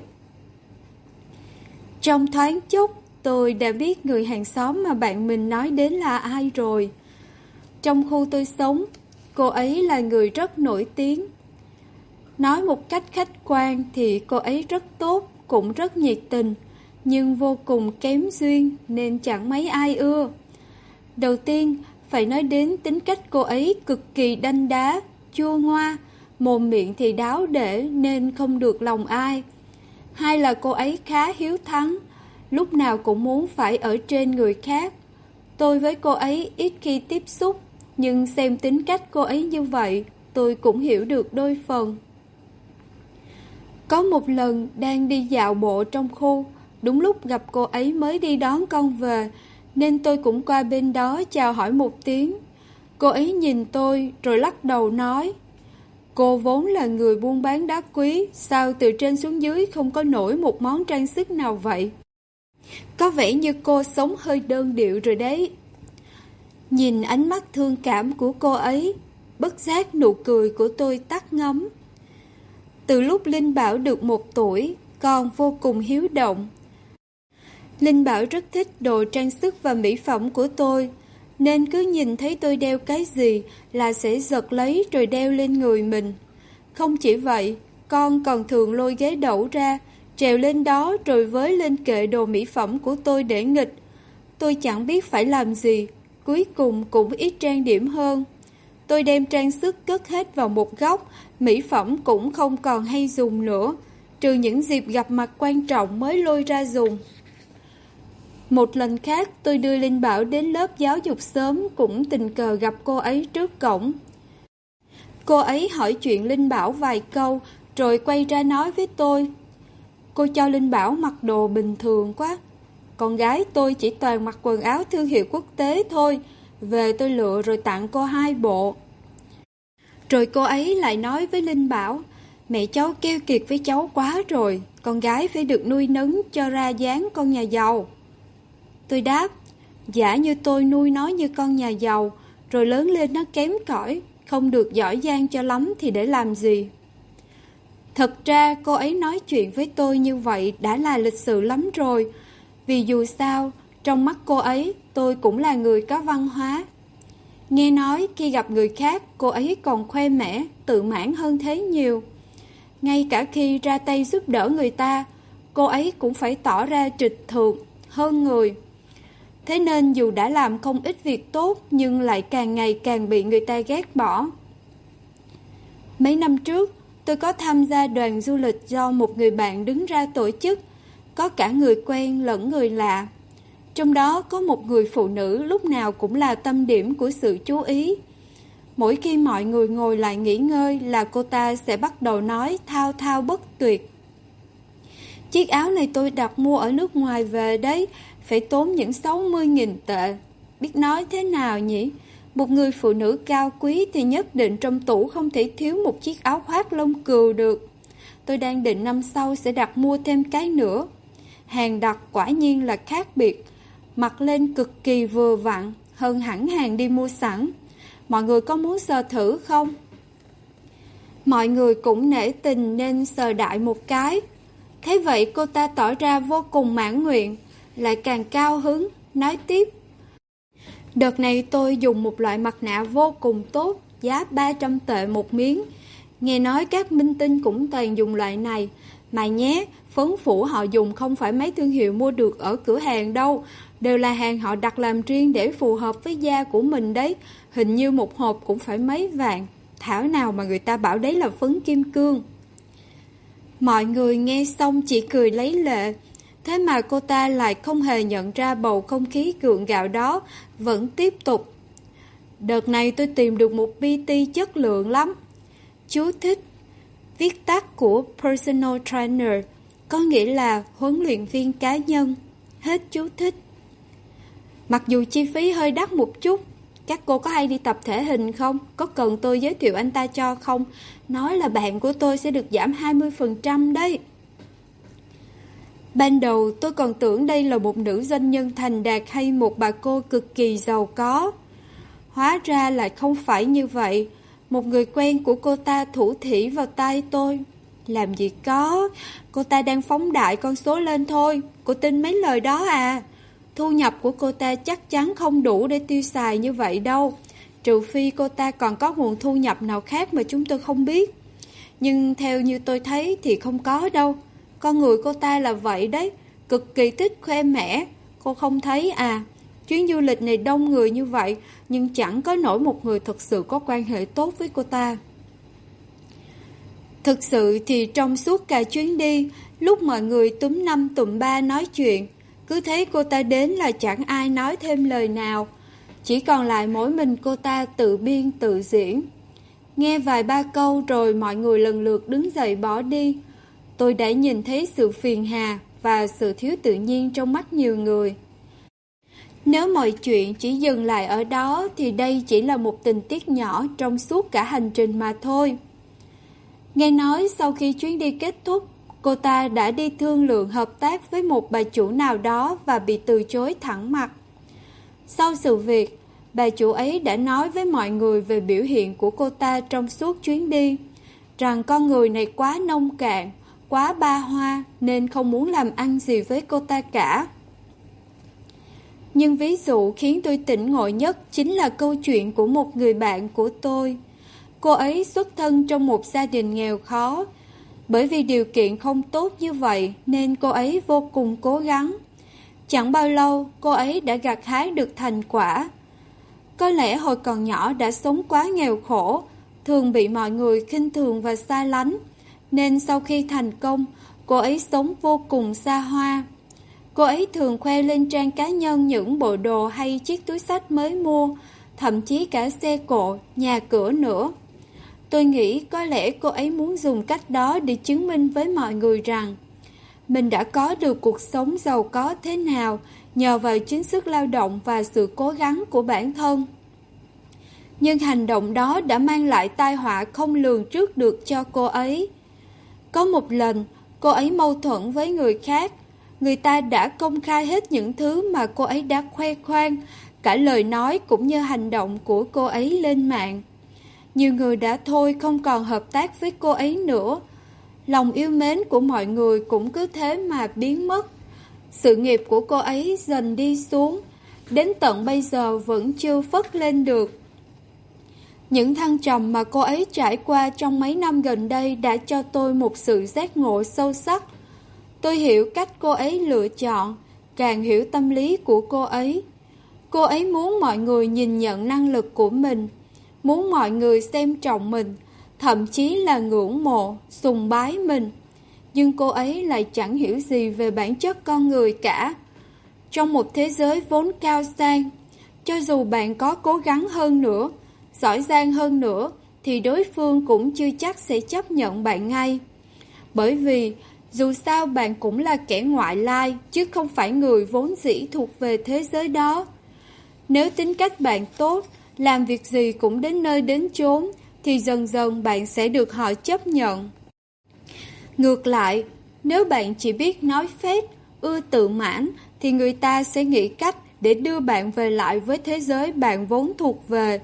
[SPEAKER 1] Trong thoáng chốc, tôi đã biết người hàng xóm mà bạn mình nói đến là ai rồi. Trong khu tôi sống, cô ấy là người rất nổi tiếng. Nói một cách khách quan thì cô ấy rất tốt, cũng rất nhiệt tình, nhưng vô cùng kém duyên nên chẳng mấy ai ưa. Đầu tiên, phải nói đến tính cách cô ấy cực kỳ đanh đá, chua ngoa, mồm miệng thì đáo để nên không được lòng ai. Hai là cô ấy khá hiếu thắng, lúc nào cũng muốn phải ở trên người khác. Tôi với cô ấy ít khi tiếp xúc, nhưng xem tính cách cô ấy như vậy, tôi cũng hiểu được đôi phần. Có một lần đang đi dạo bộ trong khu, đúng lúc gặp cô ấy mới đi đón con về, nên tôi cũng qua bên đó chào hỏi một tiếng. Cô ấy nhìn tôi rồi lắc đầu nói: "Cô vốn là người buôn bán đá quý, sao từ trên xuống dưới không có nổi một món trang sức nào vậy? Có vẻ như cô sống hơi đơn điệu rồi đấy." Nhìn ánh mắt thương cảm của cô ấy, bất giác nụ cười của tôi tắt ngấm. Từ lúc Linh Bảo được 1 tuổi, con vô cùng hiếu động. Linh Bảo rất thích đồ trang sức và mỹ phẩm của tôi, nên cứ nhìn thấy tôi đeo cái gì là sẽ giật lấy rồi đeo lên người mình. Không chỉ vậy, con còn thường lôi ghế đẩu ra, trèo lên đó rồi với lên kệ đồ mỹ phẩm của tôi để nghịch. Tôi chẳng biết phải làm gì, cuối cùng cũng ít trang điểm hơn. Tôi đem trang sức cất hết vào một góc, mỹ phẩm cũng không còn hay dùng nữa, trừ những dịp gặp mặt quan trọng mới lôi ra dùng. Một lần khác tôi đưa Linh Bảo đến lớp giáo dục sớm, cũng tình cờ gặp cô ấy trước cổng. Cô ấy hỏi chuyện Linh Bảo vài câu rồi quay ra nói với tôi: "Cô cho Linh Bảo mặc đồ bình thường quá. Con gái tôi chỉ toàn mặc quần áo thương hiệu quốc tế thôi, về tôi lựa rồi tặng cô 2 bộ. Rồi cô ấy lại nói với Linh Bảo: "Mẹ cháu keo kiệt với cháu quá rồi, con gái phải được nuôi nấng cho ra dáng con nhà giàu." Tôi đáp: "Giả như tôi nuôi nó như con nhà giàu, rồi lớn lên nó kém cỏi, không được giỏi giang cho lắm thì để làm gì?" Thật ra cô ấy nói chuyện với tôi như vậy đã là lịch sự lắm rồi, vì dù sao, trong mắt cô ấy tôi cũng là người có văn hóa. Nghe nói khi gặp người khác, cô ấy còn khoe mẽ, tự mãn hơn thế nhiều. Ngay cả khi ra tay giúp đỡ người ta, cô ấy cũng phải tỏ ra trịch thượng, hơn người. Thế nên dù đã làm không ít việc tốt, nhưng lại càng ngày càng bị người ta ghét bỏ. Mấy năm trước, tôi có tham gia đoàn du lịch do một người bạn đứng ra tổ chức, có cả người quen lẫn người lạ. Trong đó có một người phụ nữ lúc nào cũng là tâm điểm của sự chú ý. Mỗi khi mọi người ngồi lại nghỉ ngơi là cô ta sẽ bắt đầu nói thao thao bất tuyệt. Chiếc áo này tôi đặt mua ở nước ngoài về đấy, phải tốn những 60.000 tệ. Biết nói thế nào nhỉ? Một người phụ nữ cao quý thì nhất định trong tủ không thể thiếu một chiếc áo khoác lông cừu được. Tôi đang định năm sau sẽ đặt mua thêm cái nữa. Hàng đặt quả nhiên là khác biệt, mặc lên cực kỳ vừa vặn, hơn hẳn hàng đi mua sẵn. Mọi người có muốn sờ thử không? Mọi người cũng nể tình nên sờ đại một cái. Thế vậy cô ta tỏ ra vô cùng mãn nguyện, lại càng cao hứng, nói tiếp. Đợt này tôi dùng một loại mặt nạ vô cùng tốt, giá 300 tệ một miếng. Nghe nói các minh tinh cũng toàn dùng loại này. Mà nhé, phấn phủ họ dùng không phải mấy thương hiệu mua được ở cửa hàng đâu, đều là hàng họ đặt làm riêng để phù hợp với da của mình đấy. Hình như một hộp cũng phải mấy vạn. Thảo nào mà người ta bảo đấy là phấn kim cương. Mọi người nghe xong chỉ cười lấy lệ. Thế mà cô ta lại không hề nhận ra bầu không khí gượng gạo đó, vẫn tiếp tục. Đợt này tôi tìm được một PT chất lượng lắm. Chú thích: viết tắt của Personal Trainer, có nghĩa là huấn luyện viên cá nhân. Hết chú thích. Mặc dù chi phí hơi đắt một chút. Các cô có hay đi tập thể hình không? Có cần tôi giới thiệu anh ta cho không? Nói là bạn của tôi sẽ được giảm 20% đấy. Ban đầu tôi còn tưởng đây là một nữ doanh nhân thành đạt hay một bà cô cực kỳ giàu có. Hóa ra lại không phải như vậy. Một người quen của cô ta thủ thỉ vào tai tôi. Làm gì có, cô ta đang phóng đại con số lên thôi. Cô tin mấy lời đó à? Thu nhập của cô ta chắc chắn không đủ để tiêu xài như vậy đâu. Trừ phi cô ta còn có nguồn thu nhập nào khác mà chúng tôi không biết. Nhưng theo như tôi thấy thì không có đâu. Con người cô ta là vậy đấy, cực kỳ thích khoe mẽ. Cô không thấy à? Chuyến du lịch này đông người như vậy, nhưng chẳng có nổi một người thật sự có quan hệ tốt với cô ta. Thực sự thì trong suốt cả chuyến đi, lúc mọi người túm năm tụm ba nói chuyện, cứ thấy cô ta đến là chẳng ai nói thêm lời nào. Chỉ còn lại mỗi mình cô ta tự biên tự diễn. Nghe vài ba câu rồi mọi người lần lượt đứng dậy bỏ đi. Tôi đã nhìn thấy sự phiền hà và sự thiếu tự nhiên trong mắt nhiều người. Nếu mọi chuyện chỉ dừng lại ở đó thì đây chỉ là một tình tiết nhỏ trong suốt cả hành trình mà thôi. Nghe nói sau khi chuyến đi kết thúc, cô ta đã đi thương lượng hợp tác với một bà chủ nào đó và bị từ chối thẳng mặt. Sau sự việc, bà chủ ấy đã nói với mọi người về biểu hiện của cô ta trong suốt chuyến đi, rằng con người này quá nông cạn, quá ba hoa nên không muốn làm ăn gì với cô ta cả. Nhưng ví dụ khiến tôi tỉnh ngộ nhất chính là câu chuyện của một người bạn của tôi. Cô ấy xuất thân trong một gia đình nghèo khó. Bởi vì điều kiện không tốt như vậy nên cô ấy vô cùng cố gắng. Chẳng bao lâu cô ấy đã gặt hái được thành quả. Có lẽ hồi còn nhỏ đã sống quá nghèo khổ, thường bị mọi người khinh thường và xa lánh, nên sau khi thành công, cô ấy sống vô cùng xa hoa. Cô ấy thường khoe lên trang cá nhân những bộ đồ hay chiếc túi xách mới mua, thậm chí cả xe cộ, nhà cửa nữa. Tôi nghĩ có lẽ cô ấy muốn dùng cách đó để chứng minh với mọi người rằng mình đã có được cuộc sống giàu có thế nào nhờ vào chính sức lao động và sự cố gắng của bản thân. Nhưng hành động đó đã mang lại tai họa không lường trước được cho cô ấy. Có một lần, cô ấy mâu thuẫn với người khác. Người ta đã công khai hết những thứ mà cô ấy đã khoe khoang, cả lời nói cũng như hành động của cô ấy lên mạng. Nhiều người đã thôi không còn hợp tác với cô ấy nữa. Lòng yêu mến của mọi người cũng cứ thế mà biến mất. Sự nghiệp của cô ấy dần đi xuống, đến tận bây giờ vẫn chưa phất lên được. Những thăng trầm mà cô ấy trải qua trong mấy năm gần đây đã cho tôi một sự giác ngộ sâu sắc. Tôi hiểu cách cô ấy lựa chọn, càng hiểu tâm lý của cô ấy. Cô ấy muốn mọi người nhìn nhận năng lực của mình, muốn mọi người xem trọng mình, thậm chí là ngưỡng mộ, sùng bái mình. Nhưng cô ấy lại chẳng hiểu gì về bản chất con người cả. Trong một thế giới vốn cao sang, cho dù bạn có cố gắng hơn nữa, giỏi giang hơn nữa, thì đối phương cũng chưa chắc sẽ chấp nhận bạn ngay. Bởi vì dù sao bạn cũng là kẻ ngoại lai, chứ không phải người vốn dĩ thuộc về thế giới đó. Nếu tính cách bạn tốt, làm việc gì cũng đến nơi đến chốn, thì dần dần bạn sẽ được họ chấp nhận. Ngược lại, nếu bạn chỉ biết nói phét, ưa tự mãn, thì người ta sẽ nghĩ cách để đưa bạn về lại với thế giới bạn vốn thuộc về.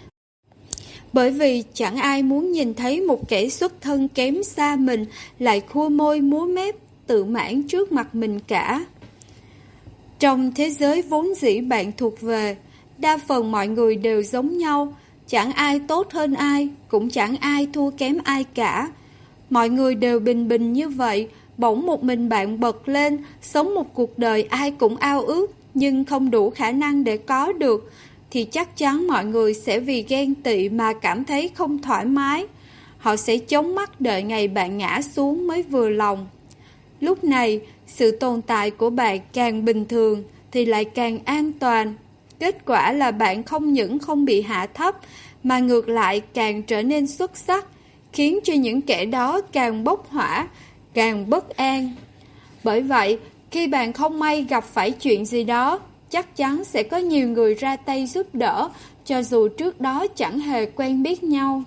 [SPEAKER 1] Bởi vì chẳng ai muốn nhìn thấy một kẻ xuất thân kém xa mình lại khua môi múa mép, tự mãn trước mặt mình cả. Trong thế giới vốn dĩ bạn thuộc về, đa phần mọi người đều giống nhau, chẳng ai tốt hơn ai, cũng chẳng ai thua kém ai cả. Mọi người đều bình bình như vậy, bỗng một mình bạn bật lên, sống một cuộc đời ai cũng ao ước, nhưng không đủ khả năng để có được, thì chắc chắn mọi người sẽ vì ghen tị mà cảm thấy không thoải mái. Họ sẽ chống mắt đợi ngày bạn ngã xuống mới vừa lòng. Lúc này, sự tồn tại của bạn càng bình thường thì lại càng an toàn. Kết quả là bạn không những không bị hạ thấp, mà ngược lại càng trở nên xuất sắc, khiến cho những kẻ đó càng bốc hỏa, càng bất an. Bởi vậy, khi bạn không may gặp phải chuyện gì đó, chắc chắn sẽ có nhiều người ra tay giúp đỡ, cho dù trước đó chẳng hề quen biết nhau.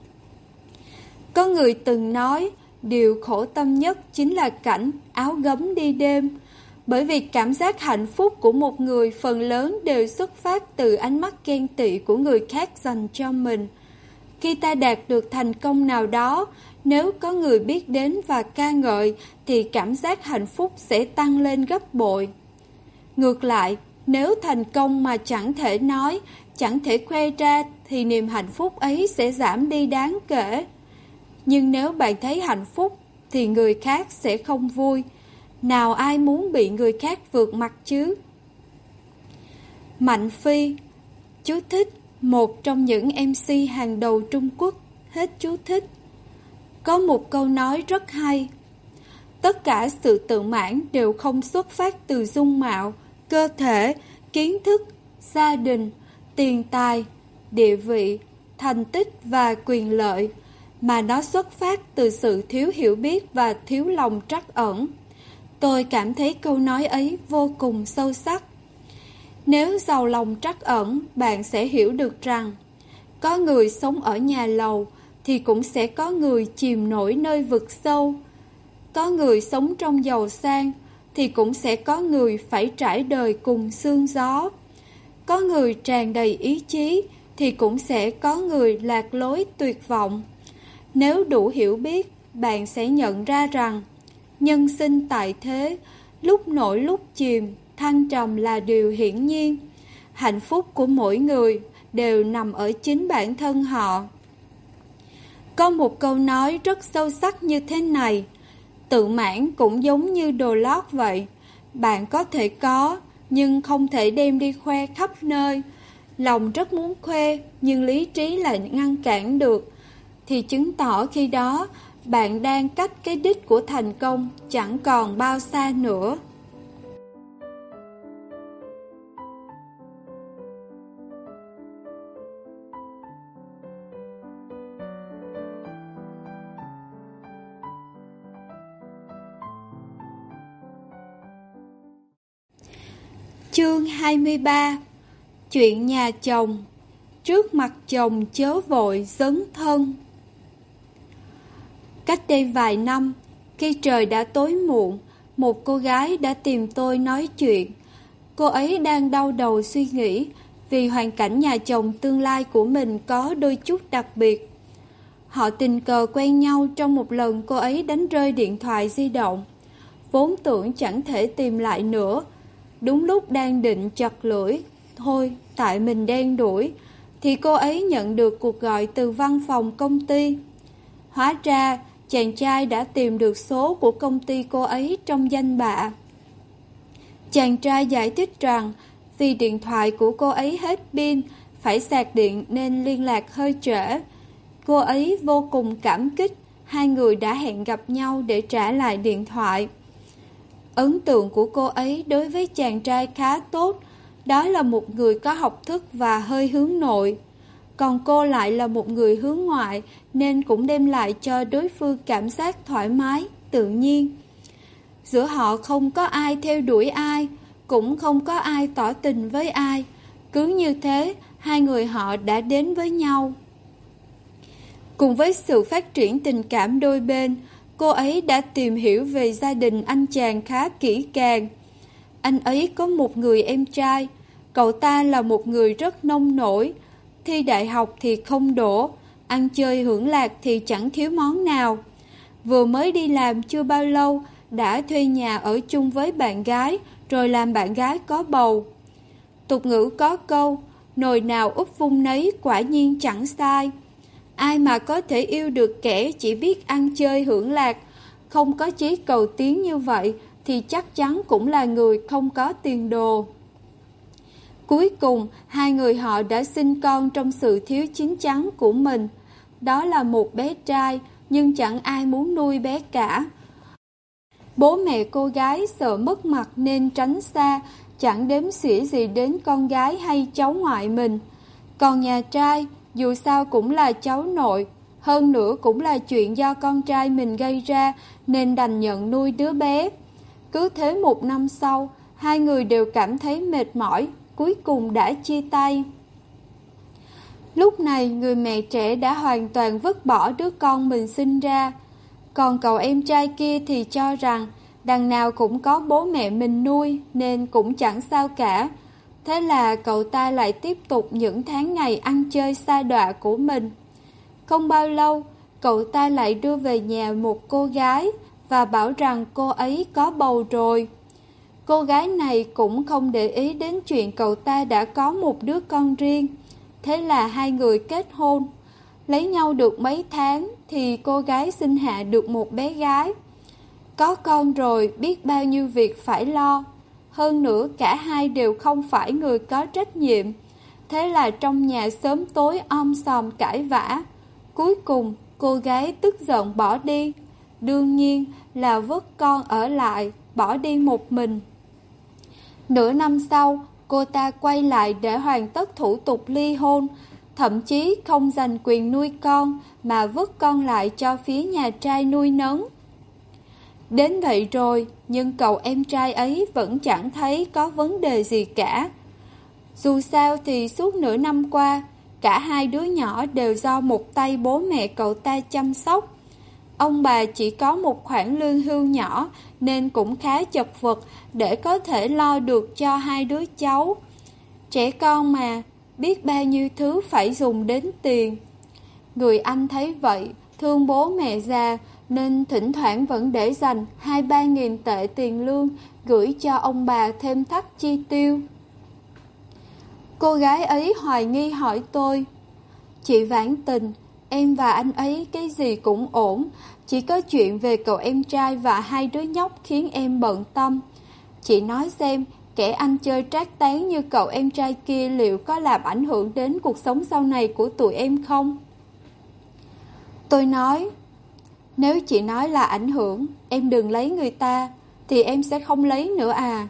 [SPEAKER 1] Có người từng nói, điều khổ tâm nhất chính là cảnh áo gấm đi đêm, bởi vì cảm giác hạnh phúc của một người phần lớn đều xuất phát từ ánh mắt ghen tị của người khác dành cho mình. Khi ta đạt được thành công nào đó, nếu có người biết đến và ca ngợi, thì cảm giác hạnh phúc sẽ tăng lên gấp bội. Ngược lại, nếu thành công mà chẳng thể nói, chẳng thể khoe ra, thì niềm hạnh phúc ấy sẽ giảm đi đáng kể. Nhưng nếu bạn thấy hạnh phúc, thì người khác sẽ không vui. Nào ai muốn bị người khác vượt mặt chứ? Mạnh Phi. Chú thích: một trong những MC hàng đầu Trung Quốc. Hết chú thích. Có một câu nói rất hay: tất cả sự tự mãn đều không xuất phát từ dung mạo, cơ thể, kiến thức, gia đình, tiền tài, địa vị, thành tích và quyền lợi, mà nó xuất phát từ sự thiếu hiểu biết và thiếu lòng trắc ẩn. Tôi cảm thấy câu nói ấy vô cùng sâu sắc. Nếu giàu lòng trắc ẩn, bạn sẽ hiểu được rằng có người sống ở nhà lầu thì cũng sẽ có người chìm nổi nơi vực sâu. Có người sống trong giàu sang thì cũng sẽ có người phải trải đời cùng sương gió. Có người tràn đầy ý chí thì cũng sẽ có người lạc lối tuyệt vọng. Nếu đủ hiểu biết, bạn sẽ nhận ra rằng nhân sinh tại thế, lúc nổi lúc chìm, thăng trầm là điều hiển nhiên. Hạnh phúc của mỗi người đều nằm ở chính bản thân họ. Có một câu nói rất sâu sắc như thế này: tự mãn cũng giống như đồ lót vậy. Bạn có thể có, nhưng không thể đem đi khoe khắp nơi. Lòng rất muốn khoe, nhưng lý trí lại ngăn cản được. Thì chứng tỏ khi đó, bạn đang cách cái đích của thành công chẳng còn bao xa nữa. Chương 23. Chuyện nhà chồng. Trước mặt chồng chớ vội dấn thân. Cách đây vài năm, khi trời đã tối muộn, một cô gái đã tìm tôi nói chuyện. Cô ấy đang đau đầu suy nghĩ vì hoàn cảnh nhà chồng tương lai của mình có đôi chút đặc biệt. Họ tình cờ quen nhau trong một lần cô ấy đánh rơi điện thoại di động. Vốn tưởng chẳng thể tìm lại nữa. Đúng lúc đang định chật lưỡi, thôi tại mình đen đủi, thì cô ấy nhận được cuộc gọi từ văn phòng công ty. Hóa ra, chàng trai đã tìm được số của công ty cô ấy trong danh bạ. Chàng trai giải thích rằng vì điện thoại của cô ấy hết pin, phải sạc điện nên liên lạc hơi trễ. Cô ấy vô cùng cảm kích, hai người đã hẹn gặp nhau để trả lại điện thoại. Ấn tượng của cô ấy đối với chàng trai khá tốt, đó là một người có học thức và hơi hướng nội. Còn cô lại là một người hướng ngoại nên cũng đem lại cho đối phương cảm giác thoải mái, tự nhiên. Giữa họ không có ai theo đuổi ai, cũng không có ai tỏ tình với ai. Cứ như thế, hai người họ đã đến với nhau. Cùng với sự phát triển tình cảm đôi bên, cô ấy đã tìm hiểu về gia đình anh chàng khá kỹ càng. Anh ấy có một người em trai, cậu ta là một người rất nông nổi. Thi đại học thì không đỗ, ăn chơi hưởng lạc thì chẳng thiếu món nào. Vừa mới đi làm chưa bao lâu, đã thuê nhà ở chung với bạn gái, rồi làm bạn gái có bầu. Tục ngữ có câu, nồi nào úp vung nấy, quả nhiên chẳng sai. Ai mà có thể yêu được kẻ chỉ biết ăn chơi hưởng lạc, không có chí cầu tiến như vậy, thì chắc chắn cũng là người không có tiền đồ. Cuối cùng, hai người họ đã sinh con trong sự thiếu chín chắn của mình. Đó là một bé trai, nhưng chẳng ai muốn nuôi bé cả. Bố mẹ cô gái sợ mất mặt nên tránh xa, chẳng đếm xỉa gì đến con gái hay cháu ngoại mình. Còn nhà trai, dù sao cũng là cháu nội, hơn nữa cũng là chuyện do con trai mình gây ra nên đành nhận nuôi đứa bé. Cứ thế một năm sau, hai người đều cảm thấy mệt mỏi, cuối cùng đã chia tay. Lúc này người mẹ trẻ đã hoàn toàn vứt bỏ đứa con mình sinh ra. Còn cậu em trai kia thì cho rằng đằng nào cũng có bố mẹ mình nuôi nên cũng chẳng sao cả. Thế là cậu ta lại tiếp tục những tháng ngày ăn chơi sa đọa của mình. Không bao lâu, cậu ta lại đưa về nhà một cô gái và bảo rằng cô ấy có bầu rồi. Cô gái này cũng không để ý đến chuyện cậu ta đã có một đứa con riêng. Thế là hai người kết hôn. Lấy nhau được mấy tháng thì cô gái sinh hạ được một bé gái. Có con rồi biết bao nhiêu việc phải lo. Hơn nữa cả hai đều không phải người có trách nhiệm. Thế là trong nhà sớm tối om sòm cãi vã. Cuối cùng cô gái tức giận bỏ đi. Đương nhiên là vứt con ở lại, bỏ đi một mình. Nửa năm sau, cô ta quay lại để hoàn tất thủ tục ly hôn, thậm chí không giành quyền nuôi con mà vứt con lại cho phía nhà trai nuôi nấng. Đến vậy rồi, nhưng cậu em trai ấy vẫn chẳng thấy có vấn đề gì cả. Dù sao thì suốt nửa năm qua, cả hai đứa nhỏ đều do một tay bố mẹ cậu ta chăm sóc. Ông bà chỉ có một khoản lương hưu nhỏ nên cũng khá chật vật để có thể lo được cho hai đứa cháu. Trẻ con mà, biết bao nhiêu thứ phải dùng đến tiền. Người anh thấy vậy, thương bố mẹ già nên thỉnh thoảng vẫn để dành 2-3 nghìn tệ tiền lương gửi cho ông bà thêm thắt chi tiêu. Cô gái ấy hoài nghi hỏi tôi: "Chị Vãn Tình, em và anh ấy cái gì cũng ổn, chỉ có chuyện về cậu em trai và hai đứa nhóc khiến em bận tâm. Chị nói xem, kẻ ăn chơi trác tán như cậu em trai kia liệu có làm ảnh hưởng đến cuộc sống sau này của tụi em không?" Tôi nói: "Nếu chị nói là ảnh hưởng, em đừng lấy người ta, thì em sẽ không lấy nữa à."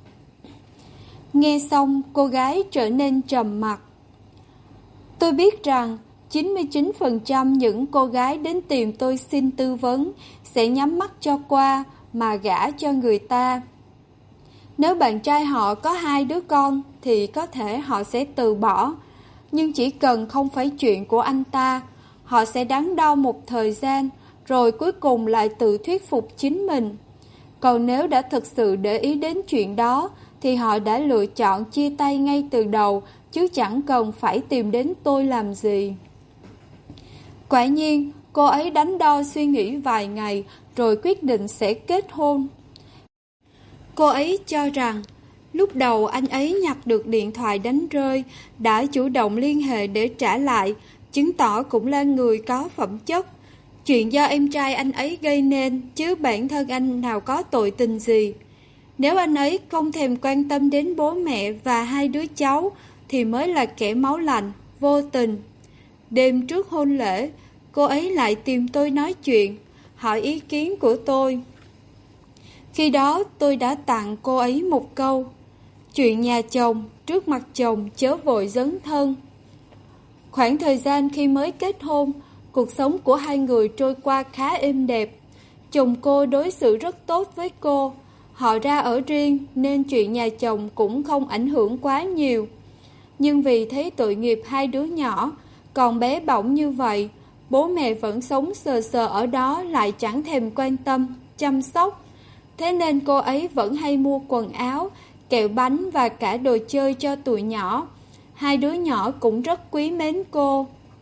[SPEAKER 1] Nghe xong, cô gái trở nên trầm mặc. Tôi biết rằng 99% những cô gái đến tìm tôi xin tư vấn sẽ nhắm mắt cho qua mà gả cho người ta. Nếu bạn trai họ có 2 đứa con thì có thể họ sẽ từ bỏ, nhưng chỉ cần không phải chuyện của anh ta, họ sẽ đắn đo một thời gian rồi cuối cùng lại tự thuyết phục chính mình. Còn nếu đã thực sự để ý đến chuyện đó thì họ đã lựa chọn chia tay ngay từ đầu, chứ chẳng cần phải tìm đến tôi làm gì. Quả nhiên, cô ấy đắn đo suy nghĩ vài ngày rồi quyết định sẽ kết hôn. Cô ấy cho rằng Lúc đầu anh ấy nhặt được điện thoại đánh rơi, đã chủ động liên hệ để trả lại, chứng tỏ cũng là người có phẩm chất. Chuyện do em trai anh ấy gây nên, chứ bản thân anh nào có tội tình gì. Nếu anh ấy không thèm quan tâm đến bố mẹ và hai đứa cháu, thì mới là kẻ máu lạnh, vô tình. Đêm trước hôn lễ, cô ấy lại tìm tôi nói chuyện, hỏi ý kiến của tôi. Khi đó tôi đã tặng cô ấy một câu: chuyện nhà chồng, trước mặt chồng chớ vội dấn thân. Khoảng thời gian khi mới kết hôn, cuộc sống của hai người trôi qua khá êm đẹp. Chồng cô đối xử rất tốt với cô. Họ ra ở riêng nên chuyện nhà chồng cũng không ảnh hưởng quá nhiều. Nhưng vì thấy tội nghiệp hai đứa nhỏ, còn bé bỏng như vậy, bố mẹ vẫn sống sờ sờ ở đó lại chẳng thèm quan tâm, chăm sóc. Thế nên cô ấy vẫn hay mua quần áo, kẹo bánh và cả đồ chơi cho tụi nhỏ. Hai đứa nhỏ cũng rất quý mến cô.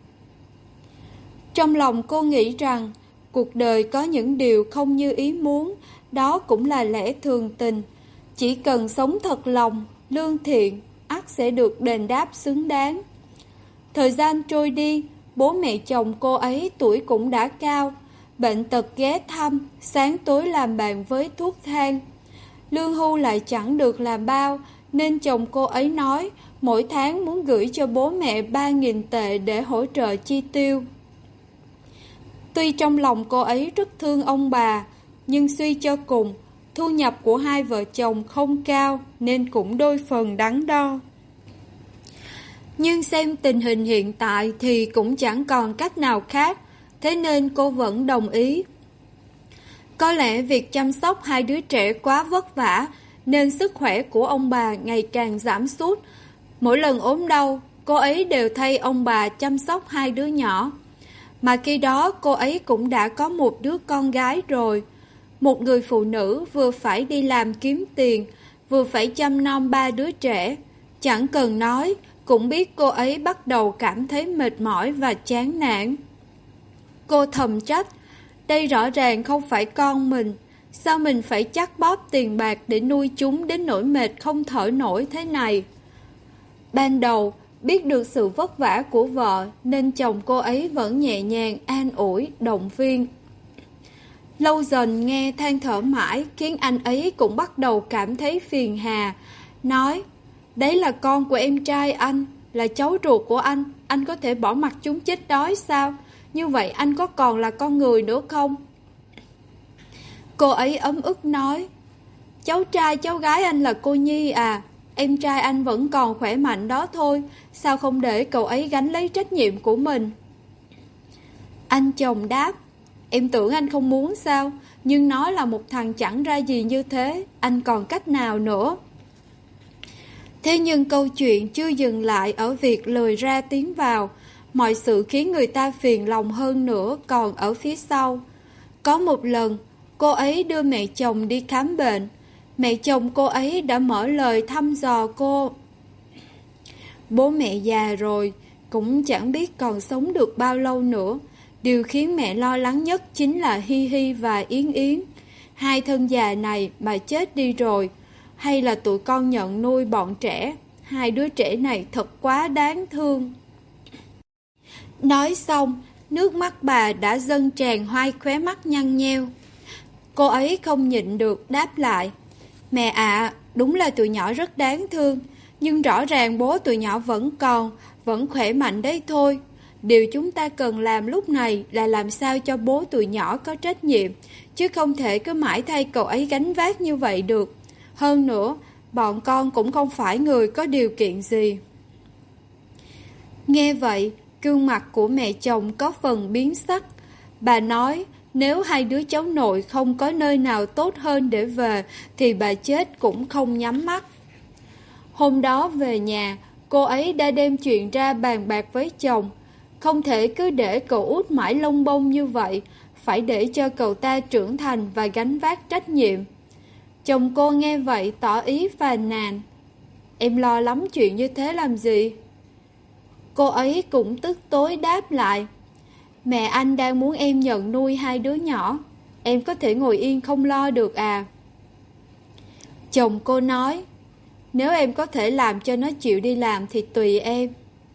[SPEAKER 1] Trong lòng cô nghĩ rằng cuộc đời có những điều không như ý muốn, đó cũng là lẽ thường tình. Chỉ cần sống thật lòng, lương thiện, ắt sẽ được đền đáp xứng đáng. Thời gian trôi đi, bố mẹ chồng cô ấy tuổi cũng đã cao, bệnh tật ghé thăm, sáng tối làm bạn với thuốc thang. Lương hưu lại chẳng được làm bao, nên chồng cô ấy nói mỗi tháng muốn gửi cho bố mẹ 3.000 tệ để hỗ trợ chi tiêu. Tuy trong lòng cô ấy rất thương ông bà, nhưng suy cho cùng, thu nhập của hai vợ chồng không cao nên cũng đôi phần đắn đo. Nhưng xem tình hình hiện tại thì cũng chẳng còn cách nào khác, thế nên cô vẫn đồng ý. Có lẽ việc chăm sóc hai đứa trẻ quá vất vả, nên sức khỏe của ông bà ngày càng giảm sút. Mỗi lần ốm đau, cô ấy đều thay ông bà chăm sóc hai đứa nhỏ. Mà khi đó cô ấy cũng đã có một đứa con gái rồi. Một người phụ nữ vừa phải đi làm kiếm tiền, vừa phải chăm nom ba đứa trẻ. Chẳng cần nói, cũng biết cô ấy bắt đầu cảm thấy mệt mỏi và chán nản. Cô thầm trách, đây rõ ràng không phải con mình, sao mình phải chắt bóp tiền bạc để nuôi chúng đến nỗi mệt không thở nổi thế này. Ban đầu, biết được sự vất vả của vợ nên chồng cô ấy vẫn nhẹ nhàng an ủi, động viên. Lâu dần nghe than thở mãi khiến anh ấy cũng bắt đầu cảm thấy phiền hà, nói, đấy là con của em trai anh, là cháu ruột của anh có thể bỏ mặc chúng chết đói sao? Như vậy anh có còn là con người nữa không? Cô ấy ấm ức nói, cháu trai cháu gái anh là cô Nhi à, em trai anh vẫn còn khỏe mạnh đó thôi, sao không để cậu ấy gánh lấy trách nhiệm của mình? Anh chồng đáp, em tưởng anh không muốn sao, nhưng nó là một thằng chẳng ra gì như thế, anh còn cách nào nữa? Thế nhưng câu chuyện chưa dừng lại ở việc lời ra tiếng vào, mọi sự khiến người ta phiền lòng hơn nữa còn ở phía sau. Có một lần, cô ấy đưa mẹ chồng đi khám bệnh. Mẹ chồng cô ấy đã mở lời thăm dò cô. Bố mẹ già rồi, cũng chẳng biết còn sống được bao lâu nữa. Điều khiến mẹ lo lắng nhất chính là Hi Hi và Yến Yến. Hai thân già này mà chết đi rồi, hay là tụi con nhận nuôi bọn trẻ. Hai đứa trẻ này thật quá đáng thương. Nói xong, nước mắt bà đã dâng tràn hai khóe mắt nhăn nheo. Cô ấy không nhịn được đáp lại, mẹ ạ, đúng là tụi nhỏ rất đáng thương, nhưng rõ ràng bố tụi nhỏ vẫn còn, vẫn khỏe mạnh đấy thôi. Điều chúng ta cần làm lúc này là làm sao cho bố tụi nhỏ có trách nhiệm, chứ không thể cứ mãi thay cậu ấy gánh vác như vậy được. Hơn nữa, bọn con cũng không phải người có điều kiện gì. Nghe vậy, gương mặt của mẹ chồng có phần biến sắc. Bà nói, nếu hai đứa cháu nội không có nơi nào tốt hơn để về, thì bà chết cũng không nhắm mắt. Hôm đó về nhà, cô ấy đã đem chuyện ra bàn bạc với chồng. Không thể cứ để cậu út mãi lông bông như vậy, phải để cho cậu ta trưởng thành và gánh vác trách nhiệm. Chồng cô nghe vậy tỏ ý phàn nàn. Em lo lắm chuyện như thế làm gì? Cô ấy cũng tức tối đáp lại. Mẹ anh đang muốn em nhận nuôi hai đứa nhỏ. Em có thể ngồi yên không lo được à? Chồng cô nói, Nếu em có thể làm cho nó chịu đi làm thì tùy em.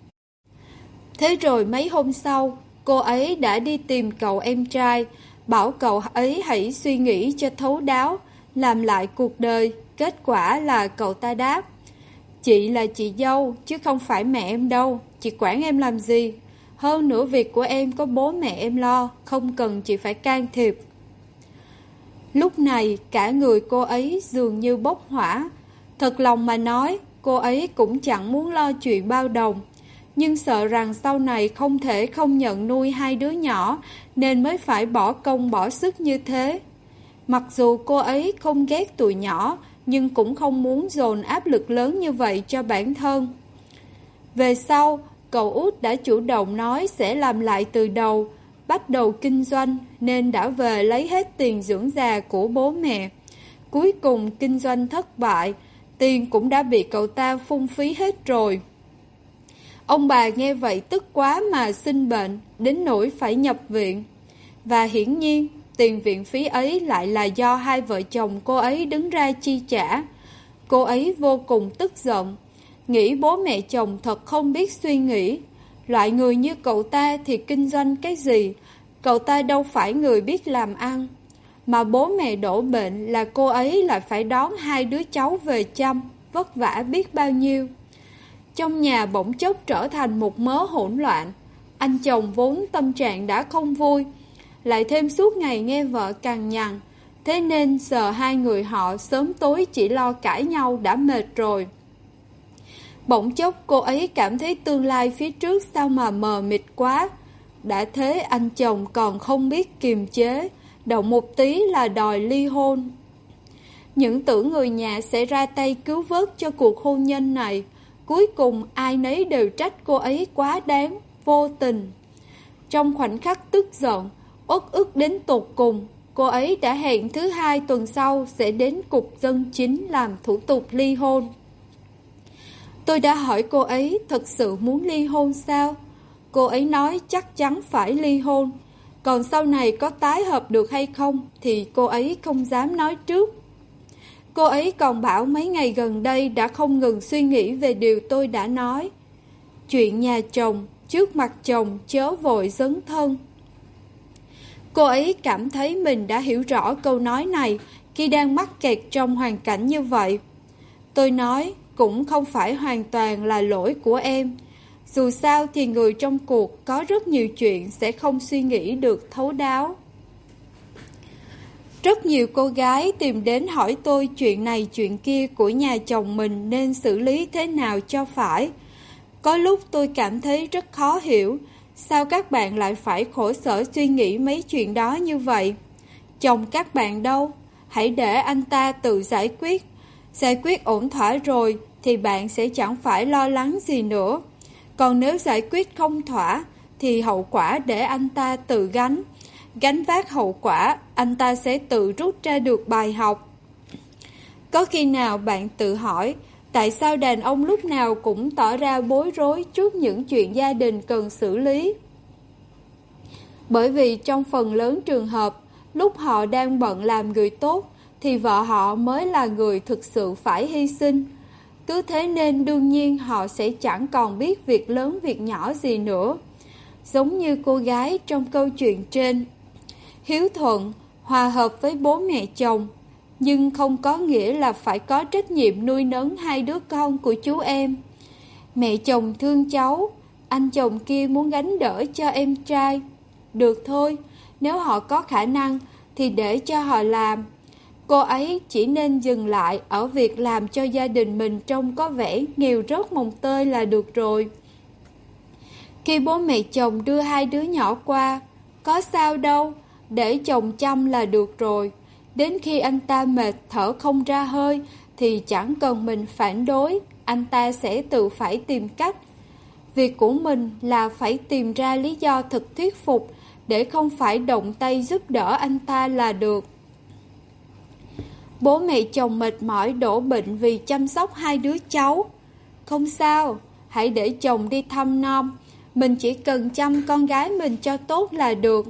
[SPEAKER 1] Thế rồi mấy hôm sau, cô ấy đã đi tìm cậu em trai, bảo cậu ấy hãy suy nghĩ cho thấu đáo, làm lại cuộc đời. Kết quả là cậu ta đáp: chị là chị dâu, chứ không phải mẹ em đâu, chị quản em làm gì? Hơn nữa việc của em có bố mẹ em lo, không cần chị phải can thiệp. Lúc này cả người cô ấy dường như bốc hỏa. Thật lòng mà nói, cô ấy cũng chẳng muốn lo chuyện bao đồng, nhưng sợ rằng sau này không thể không nhận nuôi hai đứa nhỏ, nên mới phải bỏ công bỏ sức như thế. Mặc dù cô ấy không ghét tụi nhỏ, nhưng cũng không muốn dồn áp lực lớn như vậy cho bản thân. Về sau, cậu út đã chủ động nói sẽ làm lại từ đầu, bắt đầu kinh doanh, nên đã về lấy hết tiền dưỡng già của bố mẹ. Cuối cùng kinh doanh thất bại, tiền cũng đã bị cậu ta phung phí hết rồi. Ông bà nghe vậy tức quá mà sinh bệnh, đến nỗi phải nhập viện. Và hiển nhiên, tiền viện phí ấy lại là do hai vợ chồng cô ấy đứng ra chi trả. Cô ấy vô cùng tức giận, nghĩ bố mẹ chồng thật không biết suy nghĩ. Loại người như cậu ta thì kinh doanh cái gì? Cậu ta đâu phải người biết làm ăn. Mà bố mẹ đổ bệnh là cô ấy lại phải đón hai đứa cháu về chăm, vất vả biết bao nhiêu. Trong nhà bỗng chốc trở thành một mớ hỗn loạn. Anh chồng vốn tâm trạng đã không vui, lại thêm suốt ngày nghe vợ cằn nhằn, thế nên giờ hai người họ sớm tối chỉ lo cãi nhau đã mệt rồi. Bỗng chốc cô ấy cảm thấy tương lai phía trước sao mà mờ mịt quá. Đã thế anh chồng còn không biết kiềm chế, động một tí là đòi ly hôn. Những tưởng người nhà sẽ ra tay cứu vớt cho cuộc hôn nhân này, cuối cùng ai nấy đều trách cô ấy quá đáng, vô tình. Trong khoảnh khắc tức giận, uất ức đến tột cùng, cô ấy đã hẹn thứ hai tuần sau sẽ đến cục dân chính làm thủ tục ly hôn. Tôi đã hỏi cô ấy thật sự muốn ly hôn sao? Cô ấy nói chắc chắn phải ly hôn, còn sau này có tái hợp được hay không thì cô ấy không dám nói trước. Cô ấy còn bảo mấy ngày gần đây đã không ngừng suy nghĩ về điều tôi đã nói. Chuyện nhà chồng, trước mặt chồng chớ vội dấn thân. Cô ấy cảm thấy mình đã hiểu rõ câu nói này khi đang mắc kẹt trong hoàn cảnh như vậy. Tôi nói cũng không phải hoàn toàn là lỗi của em. Dù sao thì người trong cuộc có rất nhiều chuyện sẽ không suy nghĩ được thấu đáo. Rất nhiều cô gái tìm đến hỏi tôi chuyện này chuyện kia của nhà chồng mình nên xử lý thế nào cho phải. Có lúc tôi cảm thấy rất khó hiểu, sao các bạn lại phải khổ sở suy nghĩ mấy chuyện đó như vậy? Chồng các bạn đâu? Hãy để anh ta tự giải quyết ổn thỏa rồi thì bạn sẽ chẳng phải lo lắng gì nữa. Còn nếu giải quyết không thỏa thì hậu quả để anh ta tự gánh vác hậu quả, anh ta sẽ tự rút ra được bài học. Có khi nào bạn tự hỏi tại sao đàn ông lúc nào cũng tỏ ra bối rối trước những chuyện gia đình cần xử lý? Bởi vì trong phần lớn trường hợp, lúc họ đang bận làm người tốt thì vợ họ mới là người thực sự phải hy sinh. Cứ thế nên đương nhiên họ sẽ chẳng còn biết việc lớn việc nhỏ gì nữa. Giống như cô gái trong câu chuyện trên, hiếu thuận, hòa hợp với bố mẹ chồng, nhưng không có nghĩa là phải có trách nhiệm nuôi nấng hai đứa con của chú em. Mẹ chồng thương cháu, anh chồng kia muốn gánh đỡ cho em trai. Được thôi, nếu họ có khả năng thì để cho họ làm. Cô ấy chỉ nên dừng lại ở việc làm cho gia đình mình trông có vẻ nghèo rớt mồng tơi là được rồi. Khi bố mẹ chồng đưa hai đứa nhỏ qua, có sao đâu, để chồng chăm là được rồi. Đến khi anh ta mệt thở không ra hơi thì chẳng cần mình phản đối, anh ta sẽ tự phải tìm cách. Việc của mình là phải tìm ra lý do thật thuyết phục để không phải động tay giúp đỡ anh ta là được. Bố mẹ chồng mệt mỏi đổ bệnh vì chăm sóc hai đứa cháu. Không sao, hãy để chồng đi thăm nom, mình chỉ cần chăm con gái mình cho tốt là được.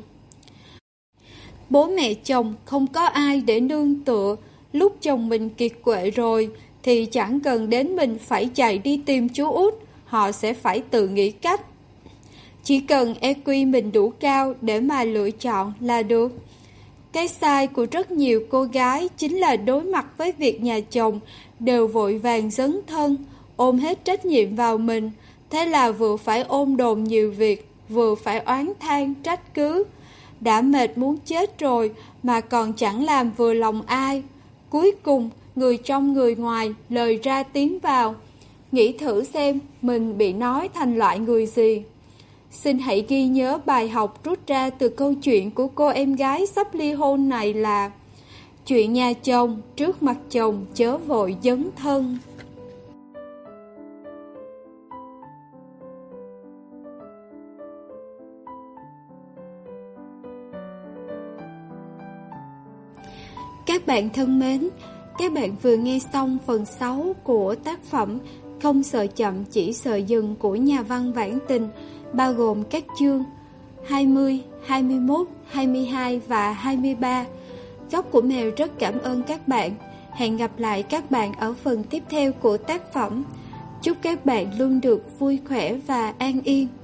[SPEAKER 1] Bố mẹ chồng không có ai để nương tựa, lúc chồng mình kiệt quệ rồi thì chẳng cần đến mình phải chạy đi tìm chú út, họ sẽ phải tự nghĩ cách. Chỉ cần EQ mình đủ cao để mà lựa chọn là được. Cái sai của rất nhiều cô gái chính là đối mặt với việc nhà chồng đều vội vàng dấn thân, ôm hết trách nhiệm vào mình. Thế là vừa phải ôm đồm nhiều việc, vừa phải oán than trách cứ. Đã mệt muốn chết rồi mà còn chẳng làm vừa lòng ai. Cuối cùng, người trong người ngoài, lời ra tiếng vào. Nghĩ thử xem mình bị nói thành loại người gì. Xin hãy ghi nhớ bài học rút ra từ câu chuyện của cô em gái sắp ly hôn này là: chuyện nhà chồng, trước mặt chồng chớ vội dấn thân. Các bạn thân mến, các bạn vừa nghe xong phần 6 của tác phẩm Không sợ chậm chỉ sợ dừng của nhà văn Vãn Tình, bao gồm các chương 20, 21, 22 và 23. Góc của Mèo rất cảm ơn các bạn. Hẹn gặp lại các bạn ở phần tiếp theo của tác phẩm. Chúc các bạn luôn được vui khỏe và an yên.